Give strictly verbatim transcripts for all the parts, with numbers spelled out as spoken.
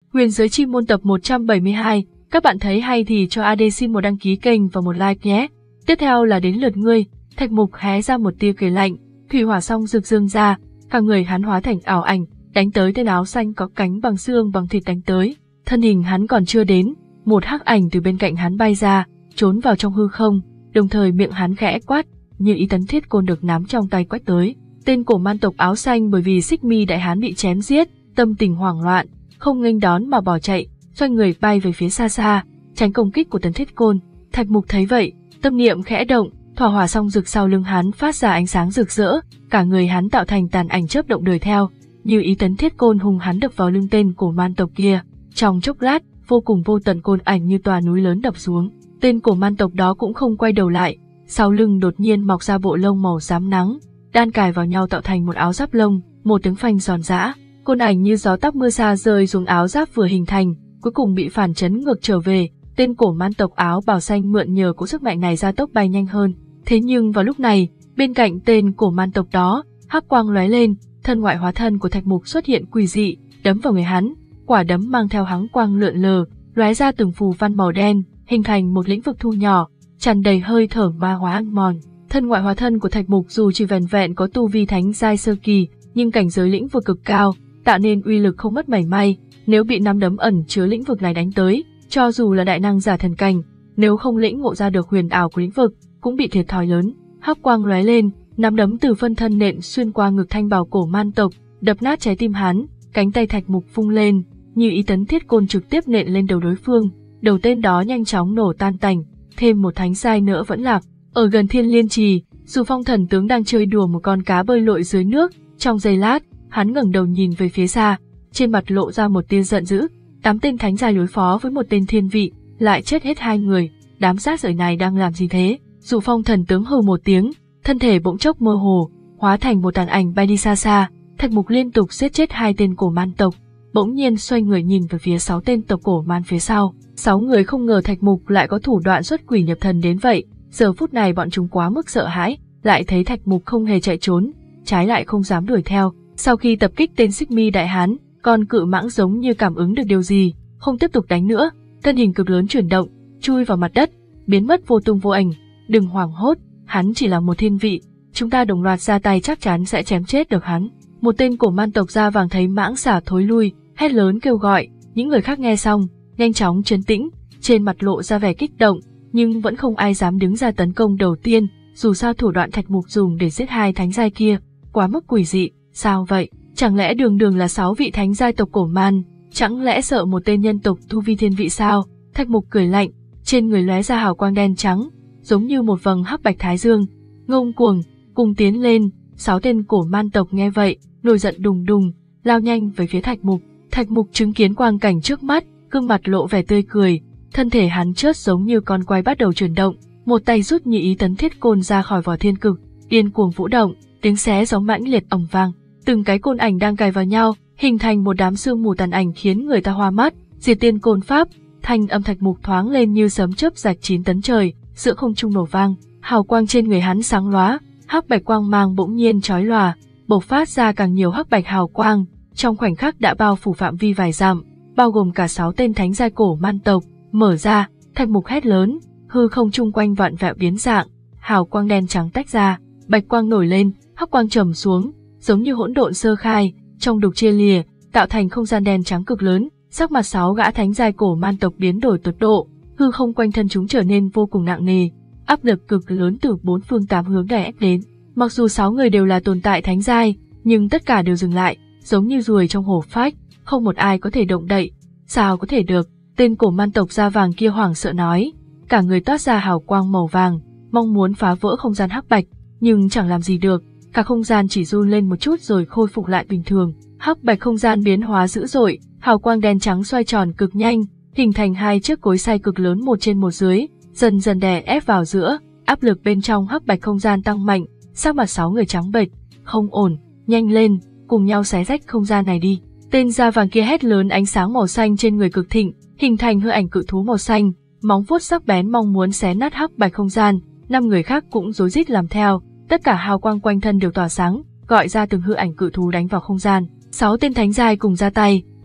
Huyền giới chi môn tập một trăm bảy mươi hai, các bạn thấy hay thì cho a đê xin một đăng ký kênh và một like nhé. Tiếp theo là đến lượt ngươi. Thạch Mục hé ra một tia cười lạnh, thủy hỏa song rực dương ra, cả người hắn hóa thành ảo ảnh, đánh tới tên áo xanh có cánh bằng xương bằng thịt đánh tới. Thân hình hắn còn chưa đến, một hắc ảnh từ bên cạnh hắn bay ra, trốn vào trong hư không, đồng thời miệng hắn khẽ quát, như ý tấn thiết côn được nắm trong tay quét tới. Tên cổ man tộc áo xanh bởi vì Xích Mi đại hán bị chém giết, tâm tình hoảng loạn, không nghênh đón mà bỏ chạy, xoay người bay về phía xa xa, tránh công kích của tấn thiết côn. Thạch Mục thấy vậy, tâm niệm khẽ động, thỏa hỏa song rực sau lưng hắn phát ra ánh sáng rực rỡ, cả người hắn tạo thành tàn ảnh chớp động đuổi theo, như ý tấn thiết côn hung hắn đập vào lưng tên cổ man tộc kia. Trong chốc lát, vô cùng vô tận côn ảnh như tòa núi lớn đập xuống. Tên cổ man tộc đó cũng không quay đầu lại, sau lưng đột nhiên mọc ra bộ lông màu xám nắng, đan cài vào nhau tạo thành một áo giáp lông, một tiếng phanh giòn giã. Côn ảnh như gió táp mưa xa rơi xuống áo giáp vừa hình thành, cuối cùng bị phản chấn ngược trở về. Tên cổ man tộc áo bào xanh mượn nhờ cỗ sức mạnh này ra tốc bay nhanh hơn. Thế nhưng vào lúc này, bên cạnh tên cổ man tộc đó, hắc quang lóe lên, thân ngoại hóa thân của Thạch Mục xuất hiện quỷ dị, đấm vào người hắn. Quả đấm mang theo hắng quang lượn lờ, lóe ra từng phù văn màu đen, hình thành một lĩnh vực thu nhỏ, tràn đầy hơi thở ma hóa ăn mòn. Thân ngoại hóa thân của Thạch Mục dù chỉ vẻn vẹn có tu vi thánh giai sơ kỳ, nhưng cảnh giới lĩnh vực cực cao, tạo nên uy lực không mất mảy may. Nếu bị nắm đấm ẩn chứa lĩnh vực này đánh tới, cho dù là đại năng giả thần cảnh, nếu không lĩnh ngộ ra được huyền ảo của lĩnh vực, cũng bị thiệt thòi lớn. Hắc quang lóe lên, nắm đấm từ phân thân nện xuyên qua ngực thanh bào cổ man tộc, đập nát trái tim hắn. Cánh tay Thạch Mục vung lên, như ý tấn thiết côn trực tiếp nện lên đầu đối phương, đầu tên đó nhanh chóng nổ tan tành. Thêm một thánh giai nữa vẫn lạc. Ở gần Thiên Liên Trì, Dù Phong thần tướng đang chơi đùa một con cá bơi lội dưới nước, trong giây lát, hắn ngẩng đầu nhìn về phía xa, trên mặt lộ ra một tia giận dữ. Tám tên thánh giai đối phó với một tên thiên vị, lại chết hết hai người, đám rác rưởi này đang làm gì thế? Dù Phong thần tướng hừ một tiếng, thân thể bỗng chốc mơ hồ, hóa thành một tàn ảnh bay đi xa xa. Thạch Mục liên tục giết chết hai tên cổ man tộc, bỗng nhiên xoay người nhìn về phía sáu tên tộc cổ man phía sau. Sáu người không ngờ Thạch Mục lại có thủ đoạn xuất quỷ nhập thần đến vậy. Giờ phút này bọn chúng quá mức sợ hãi, lại thấy Thạch Mục không hề chạy trốn, trái lại không dám đuổi theo. Sau khi tập kích tên Xích Mi đại hán, con cự mãng giống như cảm ứng được điều gì, không tiếp tục đánh nữa, thân hình cực lớn chuyển động, chui vào mặt đất, biến mất vô tung vô ảnh. Đừng hoảng hốt, hắn chỉ là một thiên vị, chúng ta đồng loạt ra tay chắc chắn sẽ chém chết được hắn. Một tên cổ man tộc da vàng thấy mãng xà thối lui, hét lớn kêu gọi. Những người khác nghe xong, nhanh chóng trấn tĩnh, trên mặt lộ ra vẻ kích động, nhưng vẫn không ai dám đứng ra tấn công đầu tiên. Dù sao thủ đoạn Thạch Mục dùng để giết hai thánh giai kia quá mức quỷ dị. Sao vậy? Chẳng lẽ đường đường là sáu vị thánh giai tộc cổ man, chẳng lẽ sợ một tên nhân tộc tu vi thiên vị sao? Thạch Mục cười lạnh, trên người lóe ra hào quang đen trắng, giống như một vầng hắc bạch thái dương, ngông cuồng, cùng tiến lên. Sáu tên cổ man tộc nghe vậy, nổi giận đùng đùng, lao nhanh về phía Thạch Mục. Thạch Mục chứng kiến quang cảnh trước mắt, gương mặt lộ vẻ tươi cười, thân thể hắn chớt giống như con quay bắt đầu chuyển động, một tay rút nhị ý tấn thiết côn ra khỏi vỏ thiên cực, điên cuồng vũ động, tiếng xé gió mãnh liệt ầm vang, từng cái côn ảnh đang cài vào nhau, hình thành một đám sương mù tàn ảnh khiến người ta hoa mắt. Diệt tiên côn pháp, thanh âm Thạch Mục thoáng lên như sấm chớp rạch chín tấn trời, giữa không trung nổ vang, hào quang trên người hắn sáng lóa, hắc bạch quang mang bỗng nhiên chói lòa, bộc phát ra càng nhiều hắc bạch hào quang, trong khoảnh khắc đã bao phủ phạm vi vài dặm, bao gồm cả sáu tên thánh giai cổ man tộc. Mở ra, Thạch Mục hét lớn, hư không chung quanh vặn vẹo biến dạng, hào quang đen trắng tách ra, bạch quang nổi lên, hắc quang trầm xuống, giống như hỗn độn sơ khai, trong đục chia lìa, tạo thành không gian đen trắng cực lớn. Sắc mặt sáu gã thánh giai cổ man tộc biến đổi tột độ, hư không quanh thân chúng trở nên vô cùng nặng nề, áp lực cực lớn từ bốn phương tám hướng đè ép đến. Mặc dù sáu người đều là tồn tại thánh giai, nhưng tất cả đều dừng lại, giống như ruồi trong hổ phách, không một ai có thể động đậy. Sao có thể được? Tên cổ man tộc da vàng kia hoảng sợ nói, cả người toát ra hào quang màu vàng, mong muốn phá vỡ không gian hắc bạch, nhưng chẳng làm gì được, cả không gian chỉ run lên một chút rồi khôi phục lại bình thường. Hắc bạch không gian biến hóa dữ dội, hào quang đen trắng xoay tròn cực nhanh, hình thành hai chiếc cối xay cực lớn một trên một dưới, dần dần đè ép vào giữa, áp lực bên trong hắc bạch không gian tăng mạnh, sắc mặt sáu người trắng bệch, không ổn, nhanh lên, cùng nhau xé rách không gian này đi. Tên da vàng kia hét lớn, ánh sáng màu xanh trên người cực thịnh, hình thành hư ảnh cự thú màu xanh, móng vuốt sắc bén mong muốn xé nát hắc bạch không gian. Năm người khác cũng rối rít làm theo, tất cả hào quang quanh thân đều tỏa sáng, gọi ra từng hư ảnh cự thú đánh vào không gian. Sáu tên thánh giai cùng ra tay,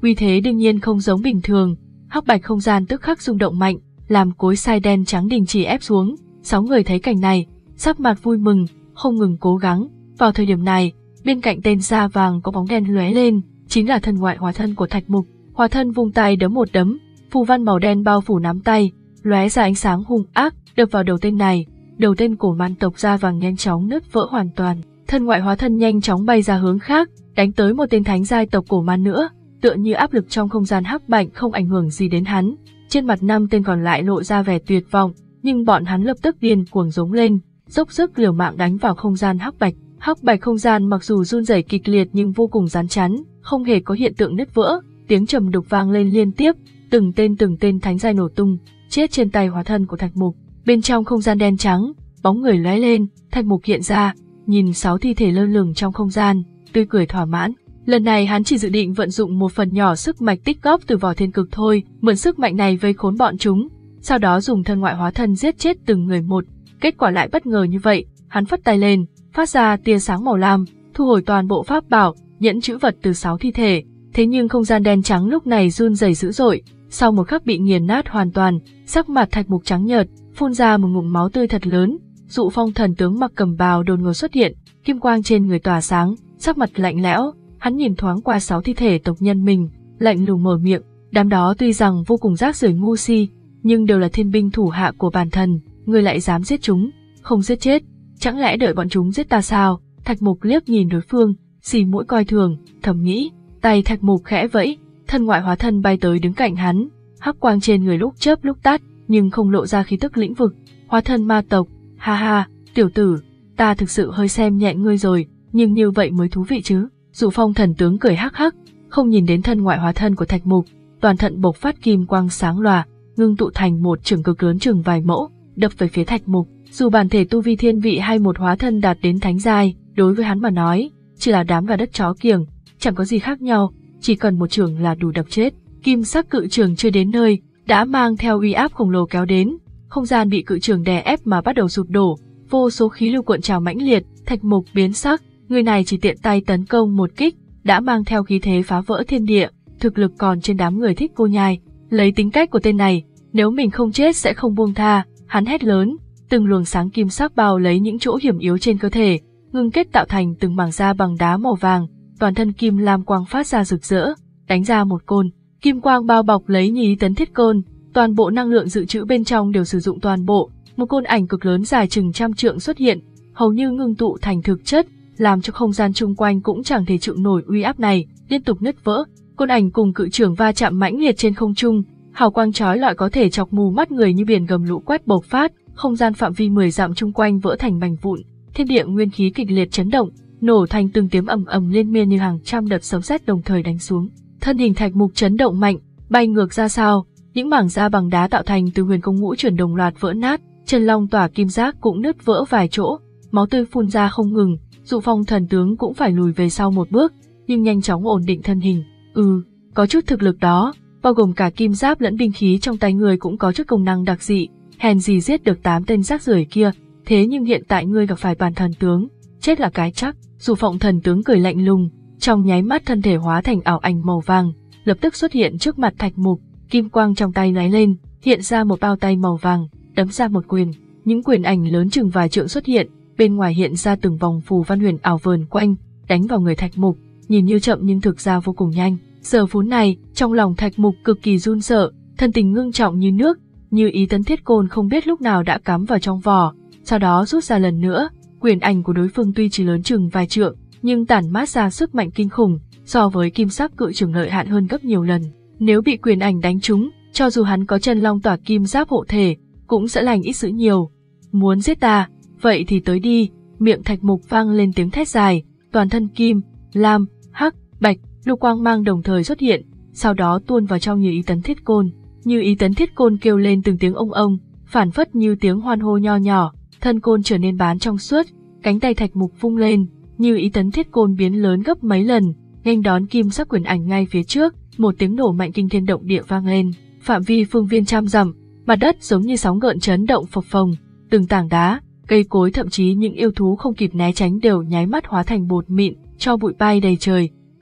uy thế đương nhiên không giống bình thường. Hắc bạch không gian tức khắc rung động mạnh, làm cối xay đen trắng đình chỉ ép xuống. Sáu người thấy cảnh này, sắc mặt vui mừng, không ngừng cố gắng. Vào thời điểm này, bên cạnh tên da vàng có bóng đen lóe lên, chính là thân ngoại hóa thân của Thạch Mục. Hóa thân vung tay đấm một đấm, phù văn màu đen bao phủ nắm tay, lóe ra ánh sáng hung ác, đập vào đầu tên này. Đầu tên cổ man tộc da vàng nhanh chóng nứt vỡ hoàn toàn. Thân ngoại hóa thân nhanh chóng bay ra hướng khác, đánh tới một tên thánh giai tộc cổ man nữa. Tựa như áp lực trong không gian hắc bạch không ảnh hưởng gì đến hắn. Trên mặt năm tên còn lại lộ ra vẻ tuyệt vọng, nhưng bọn hắn lập tức điên cuồng giống lên, dốc sức liều mạng đánh vào không gian hắc bạch. Hắc bạch không gian mặc dù run rẩy kịch liệt nhưng vô cùng rắn chắn, không hề có hiện tượng nứt vỡ. Tiếng trầm đục vang lên liên tiếp, từng tên từng tên thánh giai nổ tung, chết trên tay hóa thân của Thạch Mục. Bên trong không gian đen trắng, bóng người lóe lên, Thạch Mục hiện ra, nhìn sáu thi thể lơ lửng trong không gian, tươi cười thỏa mãn. Lần này hắn chỉ dự định vận dụng một phần nhỏ sức mạch tích góp từ vỏ thiên cực thôi, mượn sức mạnh này vây khốn bọn chúng, sau đó dùng thân ngoại hóa thân giết chết từng người một. Kết quả lại bất ngờ như vậy, hắn phất tay lên, phát ra tia sáng màu lam, thu hồi toàn bộ pháp bảo, nhẫn chữ vật từ sáu thi thể. Thế nhưng không gian đen trắng lúc này run rẩy dữ dội, sau một khắc bị nghiền nát hoàn toàn, sắc mặt Thạch Mục trắng nhợt, phun ra một ngụm máu tươi thật lớn. Dụ Phong thần tướng mặc cẩm bào đột ngột xuất hiện, kim quang trên người tỏa sáng, sắc mặt lạnh lẽo, hắn nhìn thoáng qua sáu thi thể tộc nhân mình, lạnh lùng mở miệng, đám đó tuy rằng vô cùng rác rưởi ngu si, nhưng đều là thiên binh thủ hạ của bản thần, ngươi lại dám giết chúng, không giết chết, chẳng lẽ đợi bọn chúng giết ta sao? Thạch Mục liếc nhìn đối phương, xì mũi coi thường, thầm nghĩ. Tay Thạch Mục khẽ vẫy, thân ngoại hóa thân bay tới đứng cạnh hắn, hắc quang trên người lúc chớp lúc tắt, nhưng không lộ ra khí tức lĩnh vực. Hóa thân ma tộc, ha ha, tiểu tử, ta thực sự hơi xem nhẹ ngươi rồi, nhưng như vậy mới thú vị chứ. Dụ Phong thần tướng cười hắc hắc, không nhìn đến thân ngoại hóa thân của Thạch Mục, toàn thân bộc phát kim quang sáng lòa, ngưng tụ thành một trường cực lớn chừng vài mẫu, đập về phía Thạch Mục. Dù bản thể tu vi thiên vị hay một hóa thân đạt đến thánh giai, đối với hắn mà nói, chỉ là đám gà đất chó kiểng, chẳng có gì khác nhau, chỉ cần một trường là đủ đập chết. Kim sắc cự trường chưa đến nơi, đã mang theo uy áp khổng lồ kéo đến, không gian bị cự trường đè ép mà bắt đầu sụp đổ, vô số khí lưu cuộn trào mãnh liệt. Thạch Mục biến sắc, người này chỉ tiện tay tấn công một kích, đã mang theo khí thế phá vỡ thiên địa, thực lực còn trên đám người thích vô nhai. Lấy tính cách của tên này, nếu mình không chết sẽ không buông tha, hắn hét lớn, từng luồng sáng kim sắc bao lấy những chỗ hiểm yếu trên cơ thể, ngưng kết tạo thành từng mảng da bằng đá màu vàng, toàn thân kim lam quang phát ra rực rỡ, đánh ra một côn, kim quang bao bọc lấy nhí tấn thiết côn, toàn bộ năng lượng dự trữ bên trong đều sử dụng toàn bộ, một côn ảnh cực lớn dài chừng trăm trượng xuất hiện, hầu như ngưng tụ thành thực chất, làm cho không gian chung quanh cũng chẳng thể chịu nổi uy áp này, liên tục nứt vỡ. Côn ảnh cùng cự trường va chạm mãnh liệt trên không trung, hào quang chói lọi có thể chọc mù mắt người như biển gầm lũ quét bộc phát, không gian phạm vi mười dặm chung quanh vỡ thành mảnh vụn, thiên địa nguyên khí kịch liệt chấn động, nổ thành từng tiếng ầm ầm liên miên như hàng trăm đợt sấm sét đồng thời đánh xuống. Thân hình Thạch Mục chấn động mạnh, bay ngược ra sau, những mảng da bằng đá tạo thành từ huyền công ngũ chuyển đồng loạt vỡ nát, chân long tỏa kim giác cũng nứt vỡ vài chỗ, máu tươi phun ra không ngừng. Dụ Phong thần tướng cũng phải lùi về sau một bước, nhưng nhanh chóng ổn định thân hình. Ừ, có chút thực lực đó, bao gồm cả kim giáp lẫn binh khí trong tay người cũng có chút công năng đặc dị, hèn gì giết được tám tên rác rưởi kia, thế nhưng hiện tại ngươi gặp phải bản thần tướng, chết là cái chắc. Dụ Phong thần tướng cười lạnh lùng, trong nháy mắt thân thể hóa thành ảo ảnh màu vàng, lập tức xuất hiện trước mặt Thạch Mục, kim quang trong tay lóe lên, hiện ra một bao tay màu vàng, đấm ra một quyền, những quyền ảnh lớn chừng vài trượng xuất hiện, bên ngoài hiện ra từng vòng phù văn huyền ảo vờn quanh, đánh vào người Thạch Mục, nhìn như chậm nhưng thực ra vô cùng nhanh. Giờ phút này, trong lòng Thạch Mục cực kỳ run sợ, thân tình ngưng trọng như nước, như ý tấn thiết côn không biết lúc nào đã cắm vào trong vỏ, sau đó rút ra lần nữa. Quyền ảnh của đối phương tuy chỉ lớn chừng vài trượng, nhưng tản mát ra sức mạnh kinh khủng, so với kim sắc cự trường lợi hại hơn gấp nhiều lần. Nếu bị quyền ảnh đánh trúng, cho dù hắn có chân long tỏa kim giáp hộ thể, cũng sẽ lành ít dữ nhiều. Muốn giết ta, vậy thì tới đi. Miệng Thạch Mục vang lên tiếng thét dài, toàn thân kim, lam, hắc, bạch, lục quang mang đồng thời xuất hiện, sau đó tuôn vào trong Như Ý tấn thiết côn. Như Ý tấn thiết côn kêu lên từng tiếng ông ông, phản phất như tiếng hoan hô nho nhỏ, thân côn trở nên bán trong suốt, cánh tay Thạch Mục vung lên, Như Ý tấn thiết côn biến lớn gấp mấy lần, nghênh đón kim sắc quyền ảnh ngay phía trước, một tiếng nổ mạnh kinh thiên động địa vang lên, phạm vi phương viên trăm dặm, mặt đất giống như sóng gợn chấn động phập phồng, từng tảng đá, cây cối thậm chí những yêu thú không kịp né tránh đều nháy mắt hóa thành bột mịn, cho bụi bay đầy trời.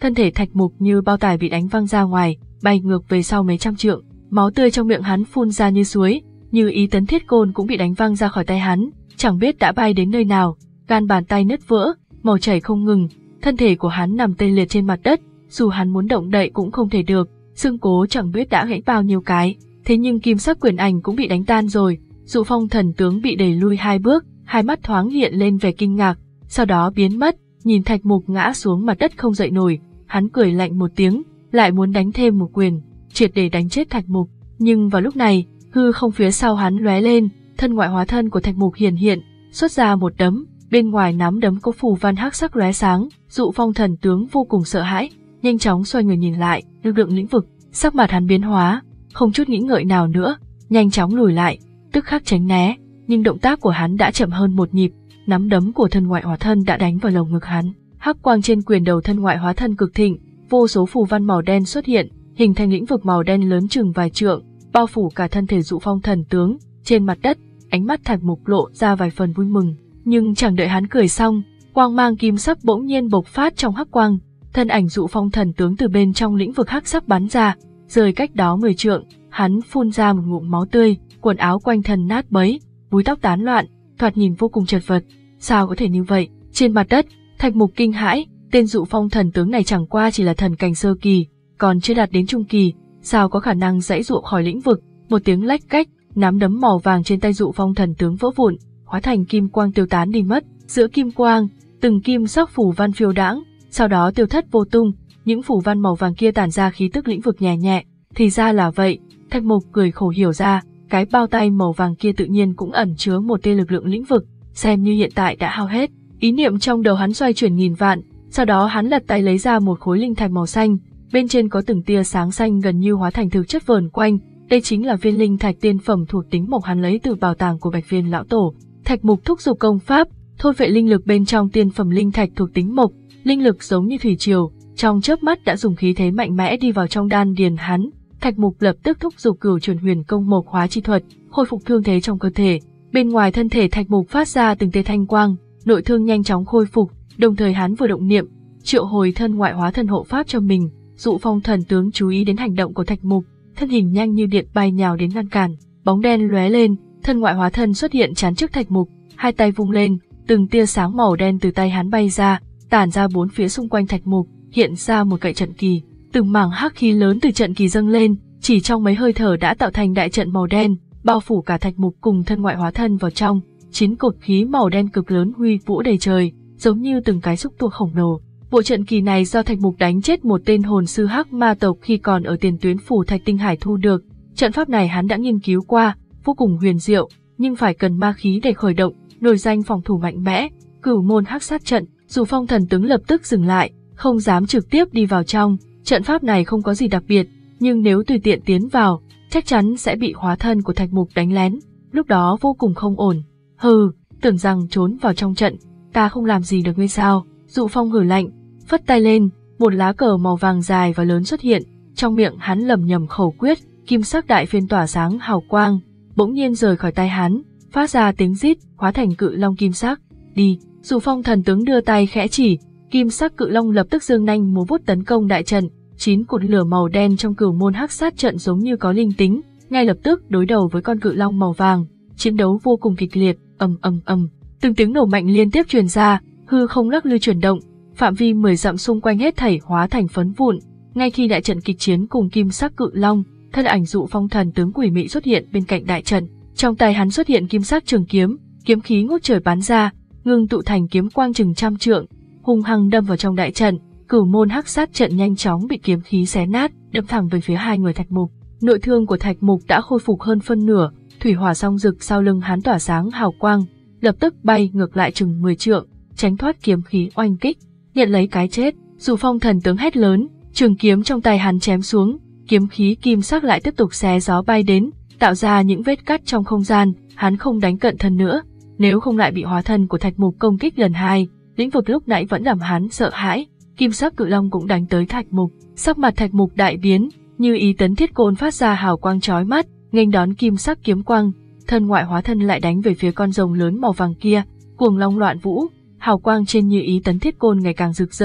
thân thể Thạch Mục như bao tải bị đánh văng ra ngoài, bay ngược về sau mấy trăm trượng, máu tươi trong miệng hắn phun ra như suối, Như Ý Tấn Thiết Côn cũng bị đánh văng ra khỏi tay hắn, chẳng biết đã bay đến nơi nào, gan bàn tay nứt vỡ, màu chảy không ngừng, thân thể của hắn nằm tê liệt trên mặt đất, dù hắn muốn động đậy cũng không thể được, xương cố chẳng biết đã gãy bao nhiêu cái, thế nhưng kim sắc quyền ảnh cũng bị đánh tan rồi, Dụ Phong thần tướng bị đẩy lui hai bước, hai mắt thoáng hiện lên vẻ kinh ngạc, sau đó biến mất, nhìn Thạch Mục ngã xuống mặt đất không dậy nổi, hắn cười lạnh một tiếng, lại muốn đánh thêm một quyền, triệt để đánh chết Thạch Mục, nhưng vào lúc này, hư không phía sau hắn lóe lên, thân ngoại hóa thân của Thạch Mục hiển hiện, xuất ra một đấm, bên ngoài nắm đấm có phù văn hắc sắc lóe sáng, Dụ Phong thần tướng vô cùng sợ hãi, nhanh chóng xoay người nhìn lại, lực lượng lĩnh vực, sắc mặt hắn biến hóa, không chút nghĩ ngợi nào nữa, nhanh chóng lùi lại, tức khắc tránh né, nhưng động tác của hắn đã chậm hơn một nhịp, nắm đấm của thân ngoại hóa thân đã đánh vào lồng ngực hắn, hắc quang trên quyền đầu thân ngoại hóa thân cực thịnh, vô số phù văn màu đen xuất hiện, hình thành lĩnh vực màu đen lớn chừng vài trượng, bao phủ cả thân thể Dụ Phong thần tướng. Trên mặt đất, ánh mắt Thạch Mục lộ ra vài phần vui mừng, nhưng chẳng đợi hắn cười xong, quang mang kim sắc bỗng nhiên bộc phát trong hắc quang, thân ảnh Dụ Phong thần tướng từ bên trong lĩnh vực hắc sắc bắn ra, rời cách đó mười trượng, hắn phun ra một ngụm máu tươi, quần áo quanh thân nát bấy, búi tóc tán loạn, thoạt nhìn vô cùng chật vật. Sao có thể như vậy? Trên mặt đất, Thạch Mục kinh hãi, tên Dụ Phong thần tướng này chẳng qua chỉ là thần cảnh sơ kỳ, còn chưa đạt đến trung kỳ, sao có khả năng giãy giụa khỏi lĩnh vực? Một tiếng lách cách, nắm đấm màu vàng trên tay Dụ Phong thần tướng vỡ vụn, hóa thành kim quang tiêu tán đi mất. Giữa kim quang, từng kim sắc phù văn phiêu đãng, sau đó tiêu thất vô tung. Những phù văn màu vàng kia tản ra khí tức lĩnh vực nhẹ nhẹ. Thì ra là vậy, Thạch Mục cười khổ hiểu ra, cái bao tay màu vàng kia tự nhiên cũng ẩn chứa một tia lực lượng lĩnh vực, xem như hiện tại đã hao hết. Ý niệm trong đầu hắn xoay chuyển nghìn vạn, sau đó hắn lật tay lấy ra một khối linh thạch màu xanh, bên trên có từng tia sáng xanh gần như hóa thành thực chất vờn quanh. Đây chính là viên linh thạch tiên phẩm thuộc tính mộc hắn lấy từ bảo tàng của Bạch Viên lão tổ. Thạch Mục thúc giục công pháp, thôn vệ linh lực bên trong tiên phẩm linh thạch thuộc tính mộc, linh lực giống như thủy triều, trong chớp mắt đã dùng khí thế mạnh mẽ đi vào trong đan điền hắn. Thạch Mục lập tức thúc giục Cửu Chuyển Huyền Công Mộc Hóa Chi thuật, khôi phục thương thế trong cơ thể. Bên ngoài thân thể Thạch Mục phát ra từng tia thanh quang, nội thương nhanh chóng khôi phục, đồng thời hắn vừa động niệm, triệu hồi thân ngoại hóa thân hộ pháp cho mình. Dụ Phong thần tướng chú ý đến hành động của Thạch Mục, thân hình nhanh như điện bay nhào đến ngăn cản, bóng đen lóe lên, thân ngoại hóa thân xuất hiện chắn trước Thạch Mục, hai tay vung lên, từng tia sáng màu đen từ tay hắn bay ra, tản ra bốn phía xung quanh Thạch Mục, hiện ra một cậy trận kỳ, từng mảng hắc khí lớn từ trận kỳ dâng lên, chỉ trong mấy hơi thở đã tạo thành đại trận màu đen, bao phủ cả Thạch Mục cùng thân ngoại hóa thân vào trong. Chín cột khí màu đen cực lớn huy vũ đầy trời, giống như từng cái xúc tua khổng lồ. Bộ trận kỳ này do Thạch Mục đánh chết một tên hồn sư hắc ma tộc khi còn ở tiền tuyến phủ Thạch Tinh Hải thu được. Trận pháp này hắn đã nghiên cứu qua, vô cùng huyền diệu, nhưng phải cần ma khí để khởi động, nổi danh phòng thủ mạnh mẽ, Cửu Môn Hắc Sát Trận. Dụ Phong thần tướng lập tức dừng lại, không dám trực tiếp đi vào trong. Trận pháp này không có gì đặc biệt, nhưng nếu tùy tiện tiến vào, chắc chắn sẽ bị hóa thân của Thạch Mục đánh lén, lúc đó vô cùng không ổn. Hừ, tưởng rằng trốn vào trong trận, ta không làm gì được ngươi sao? Dụ Phong hừ lạnh, phất tay lên, một lá cờ màu vàng dài và lớn xuất hiện, trong miệng hắn lẩm nhẩm khẩu quyết, kim sắc đại phiên tỏa sáng hào quang, bỗng nhiên rời khỏi tay hắn, phát ra tiếng rít, hóa thành cự long kim sắc. Đi! Dụ Phong thần tướng đưa tay khẽ chỉ, kim sắc cự long lập tức giương nanh múa vuốt tấn công đại trận. Chín cột lửa màu đen trong Cửu Môn Hắc Sát Trận giống như có linh tính, ngay lập tức đối đầu với con cự long màu vàng, chiến đấu vô cùng kịch liệt, ầm ầm ầm, từng tiếng nổ mạnh liên tiếp truyền ra, hư không lắc lư chuyển động, phạm vi mười dặm xung quanh hết thảy hóa thành phấn vụn. Ngay khi đại trận kịch chiến cùng kim sắc cự long, thân ảnh Dụ Phong thần tướng quỷ mị xuất hiện bên cạnh đại trận, trong tay hắn xuất hiện kim sắc trường kiếm, kiếm khí ngút trời bắn ra, ngưng tụ thành kiếm quang chừng trăm trượng, hung hăng đâm vào trong đại trận. Cửu Môn Hắc Sát Trận nhanh chóng bị kiếm khí xé nát, đâm thẳng về phía hai người Thạch Mục. Nội thương của Thạch Mục đã khôi phục hơn phân nửa, thủy hỏa song rực sau lưng hắn tỏa sáng hào quang, lập tức bay ngược lại chừng mười trượng, tránh thoát kiếm khí oanh kích, nhận lấy cái chết. Dụ Phong thần tướng hét lớn, trường kiếm trong tay hắn chém xuống, kiếm khí kim sắc lại tiếp tục xé gió bay đến, tạo ra những vết cắt trong không gian. Hắn không đánh cận thân nữa, nếu không lại bị hóa thân của Thạch Mục công kích lần hai. Lĩnh vực lúc nãy vẫn làm hắn sợ hãi. Kim sắc cự long cũng đánh tới Thạch Mục, sắc mặt Thạch Mục đại biến, Như Ý Tấn Thiết Côn phát ra hào quang chói mắt, nghênh đón kim sắc kiếm quang, thân ngoại hóa thân lại đánh về phía con rồng lớn màu vàng kia, cuồng long loạn vũ, hào quang trên Như Ý Tấn Thiết Côn ngày càng rực rỡ,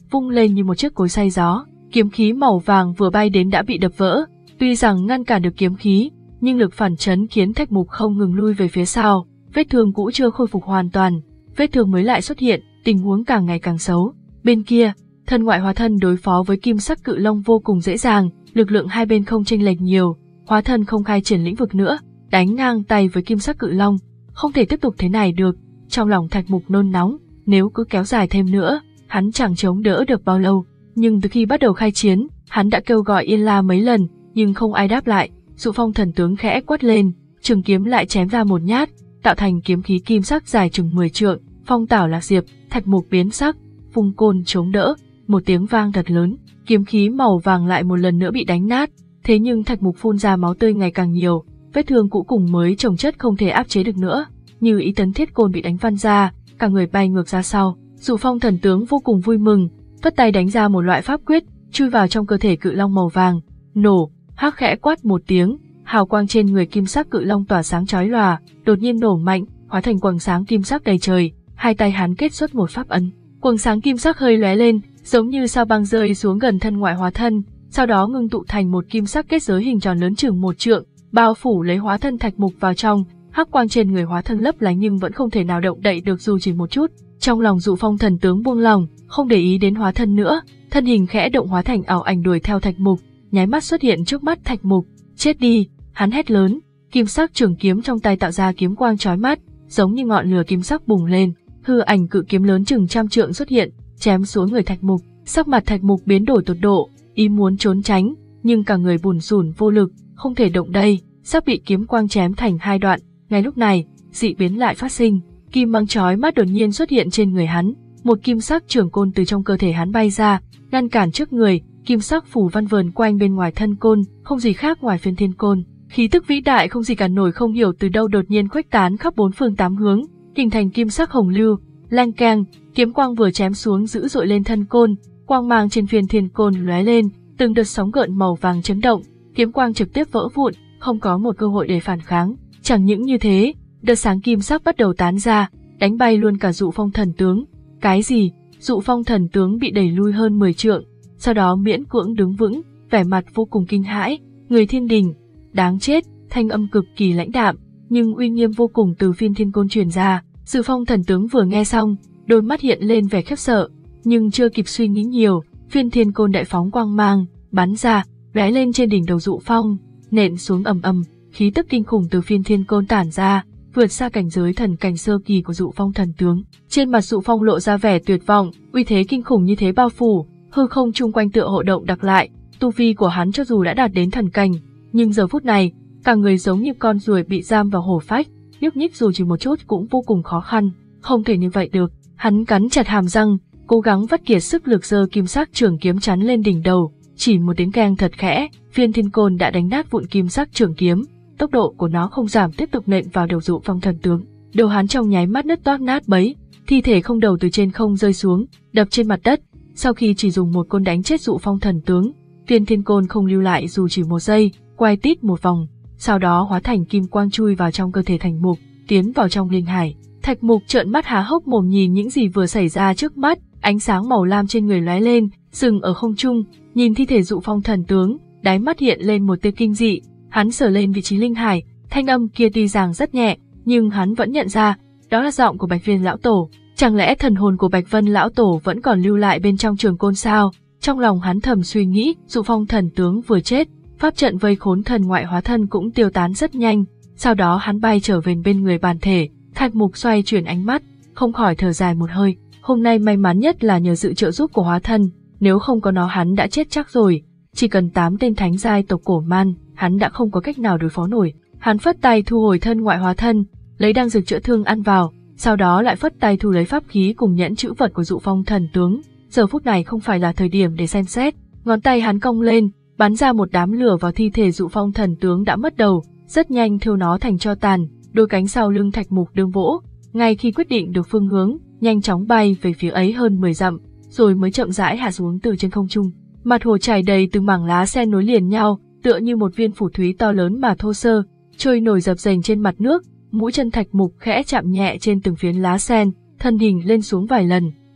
vung lên như một chiếc cối xay gió, kiếm khí màu vàng vừa bay đến đã bị đập vỡ. Tuy rằng ngăn cản được kiếm khí, nhưng lực phản chấn khiến Thạch Mục không ngừng lui về phía sau, vết thương cũ chưa khôi phục hoàn toàn, vết thương mới lại xuất hiện, tình huống càng ngày càng xấu. Bên kia, thân ngoại hóa thân đối phó với kim sắc cự long vô cùng dễ dàng, lực lượng hai bên không chênh lệch nhiều, hóa thân không khai triển lĩnh vực nữa, đánh ngang tay với kim sắc cự long, không thể tiếp tục thế này được. Trong lòng Thạch Mục nôn nóng, nếu cứ kéo dài thêm nữa, hắn chẳng chống đỡ được bao lâu. Nhưng từ khi bắt đầu khai chiến, hắn đã kêu gọi Yên La mấy lần, nhưng không ai đáp lại. Dụ Phong thần tướng khẽ quát lên, trường kiếm lại chém ra một nhát, tạo thành kiếm khí kim sắc dài chừng mười trượng. Phong tảo lạc diệp, Thạch Mục biến sắc, vung côn chống đỡ, một tiếng vang thật lớn, kiếm khí màu vàng lại một lần nữa bị đánh nát. Thế nhưng Thạch Mục phun ra máu tươi ngày càng nhiều, vết thương cũ cùng mới chồng chất không thể áp chế được nữa, như ý tấn thiết côn bị đánh văng ra, cả người bay ngược ra sau. Dụ Phong thần tướng vô cùng vui mừng, vất tay đánh ra một loại pháp quyết, chui vào trong cơ thể cự long màu vàng, nổ. Hắc khẽ quát một tiếng, hào quang trên người kim sắc cự long tỏa sáng chói lòa, đột nhiên nổ mạnh, hóa thành quầng sáng kim sắc đầy trời. Hai tay hắn kết xuất một pháp ấn, quầng sáng kim sắc hơi lóe lên, giống như sao băng rơi xuống gần thân ngoại hóa thân, sau đó ngưng tụ thành một kim sắc kết giới hình tròn lớn chừng một trượng, bao phủ lấy hóa thân Thạch Mục vào trong. Hắc quang trên người hóa thân lấp lánh nhưng vẫn không thể nào động đậy được dù chỉ một chút. Trong lòng Dụ Phong thần tướng buông lòng, không để ý đến hóa thân nữa, thân hình khẽ động hóa thành ảo ảnh đuổi theo Thạch Mục, nháy mắt xuất hiện trước mắt Thạch Mục. Chết đi! Hắn hét lớn, kim sắc trường kiếm trong tay tạo ra kiếm quang chói mắt, giống như ngọn lửa kim sắc bùng lên. Hư ảnh cự kiếm lớn chừng trăm trượng xuất hiện, chém xuống người Thạch Mục. Sắc mặt Thạch Mục biến đổi tột độ, ý muốn trốn tránh, nhưng cả người bùn rủn vô lực, không thể động đậy, sắp bị kiếm quang chém thành hai đoạn. Ngay lúc này, dị biến lại phát sinh, kim mang chói mắt đột nhiên xuất hiện trên người hắn, một kim sắc trường côn từ trong cơ thể hắn bay ra, ngăn cản trước người. Kim sắc phủ văn vờn quanh bên ngoài thân côn, không gì khác ngoài Phiên Thiên Côn. Khí tức vĩ đại không gì cản nổi không hiểu từ đâu đột nhiên khuếch tán khắp bốn phương tám hướng, hình thành kim sắc hồng lưu. Lang keng, kiếm quang vừa chém xuống dữ dội lên thân côn, quang mang trên Phiên Thiên Côn lóe lên, từng đợt sóng gợn màu vàng chấn động, kiếm quang trực tiếp vỡ vụn, không có một cơ hội để phản kháng. Chẳng những như thế, đợt sáng kim sắc bắt đầu tán ra, đánh bay luôn cả Dụ Phong thần tướng. Cái gì? Dụ Phong thần tướng bị đẩy lui hơn mười trượng, sau đó miễn cưỡng đứng vững, vẻ mặt vô cùng kinh hãi. Người thiên đình, đáng chết! Thanh âm cực kỳ lãnh đạm, nhưng uy nghiêm vô cùng từ Phiên Thiên Côn truyền ra. Dụ Phong thần tướng vừa nghe xong, đôi mắt hiện lên vẻ khiếp sợ, nhưng chưa kịp suy nghĩ nhiều, Phiên Thiên Côn đại phóng quang mang, bắn ra, lóe lên trên đỉnh đầu Dụ Phong, nện xuống ầm ầm. Khí tức kinh khủng từ Phiên Thiên Côn tản ra, vượt xa cảnh giới thần cảnh sơ kỳ của Dụ Phong thần tướng. Trên mặt Dụ Phong lộ ra vẻ tuyệt vọng, uy thế kinh khủng như thế bao phủ, hư không chung quanh tựa hộ động đặc lại. Tu vi của hắn cho dù đã đạt đến thần cảnh, nhưng giờ phút này, cả người giống như con ruồi bị giam vào hổ phách, nhúc nhích dù chỉ một chút cũng vô cùng khó khăn, không thể như vậy được. Hắn cắn chặt hàm răng, cố gắng vắt kiệt sức lực giơ kim sắc trường kiếm chắn lên đỉnh đầu, chỉ một tiếng keng thật khẽ, Phiên Thiên Côn đã đánh nát vụn kim sắc trường kiếm. Tốc độ của nó không giảm tiếp tục nện vào đầu Dụ Phong thần tướng. Đầu hắn trong nháy mắt nứt toác nát bấy, thi thể không đầu từ trên không rơi xuống, đập trên mặt đất. Sau khi chỉ dùng một côn đánh chết Dụ Phong thần tướng, Phiên Thiên Côn không lưu lại dù chỉ một giây, quay tít một vòng, sau đó hóa thành kim quang chui vào trong cơ thể Thạch Mục, tiến vào trong linh hải. Thạch Mục trợn mắt há hốc mồm nhìn những gì vừa xảy ra trước mắt, ánh sáng màu lam trên người lóe lên, dừng ở không trung, nhìn thi thể Dụ Phong thần tướng, đáy mắt hiện lên một tia kinh dị. Hắn sờ lên vị trí linh hải, thanh âm kia tuy rằng rất nhẹ, nhưng hắn vẫn nhận ra, đó là giọng của Bạch Viên lão tổ. Chẳng lẽ thần hồn của Bạch Vân lão tổ vẫn còn lưu lại bên trong trường côn sao? Trong lòng hắn thầm suy nghĩ, Dụ Phong thần tướng vừa chết, pháp trận vây khốn thần ngoại hóa thân cũng tiêu tán rất nhanh, sau đó hắn bay trở về bên người bản thể. Thạch Mục xoay chuyển ánh mắt, không khỏi thở dài một hơi, hôm nay may mắn nhất là nhờ sự trợ giúp của hóa thân, nếu không có nó hắn đã chết chắc rồi. Chỉ cần tám tên thánh giai tộc cổ man, hắn đã không có cách nào đối phó nổi. Hắn phất tay thu hồi thân ngoại hóa thân, lấy đan dược chữa thương ăn vào, sau đó lại phất tay thu lấy pháp khí cùng nhẫn chữ vật của Dụ Phong thần tướng. Giờ phút này không phải là thời điểm để xem xét. Ngón tay hắn cong lên, bắn ra một đám lửa vào thi thể Dụ Phong thần tướng đã mất đầu, rất nhanh thiêu nó thành tro tàn. Đôi cánh sau lưng Thạch Mục đương vỗ, ngay khi quyết định được phương hướng, nhanh chóng bay về phía ấy hơn mười dặm, rồi mới chậm rãi hạ xuống từ trên không trung. Mặt hồ trải đầy từng mảng lá sen nối liền nhau, tựa như một viên phù thúy to lớn mà thô sơ, trôi nổi dập dềnh trên mặt nước. Mũi chân Thạch Mục khẽ chạm nhẹ trên từng phiến lá sen, thân hình lên xuống vài lần,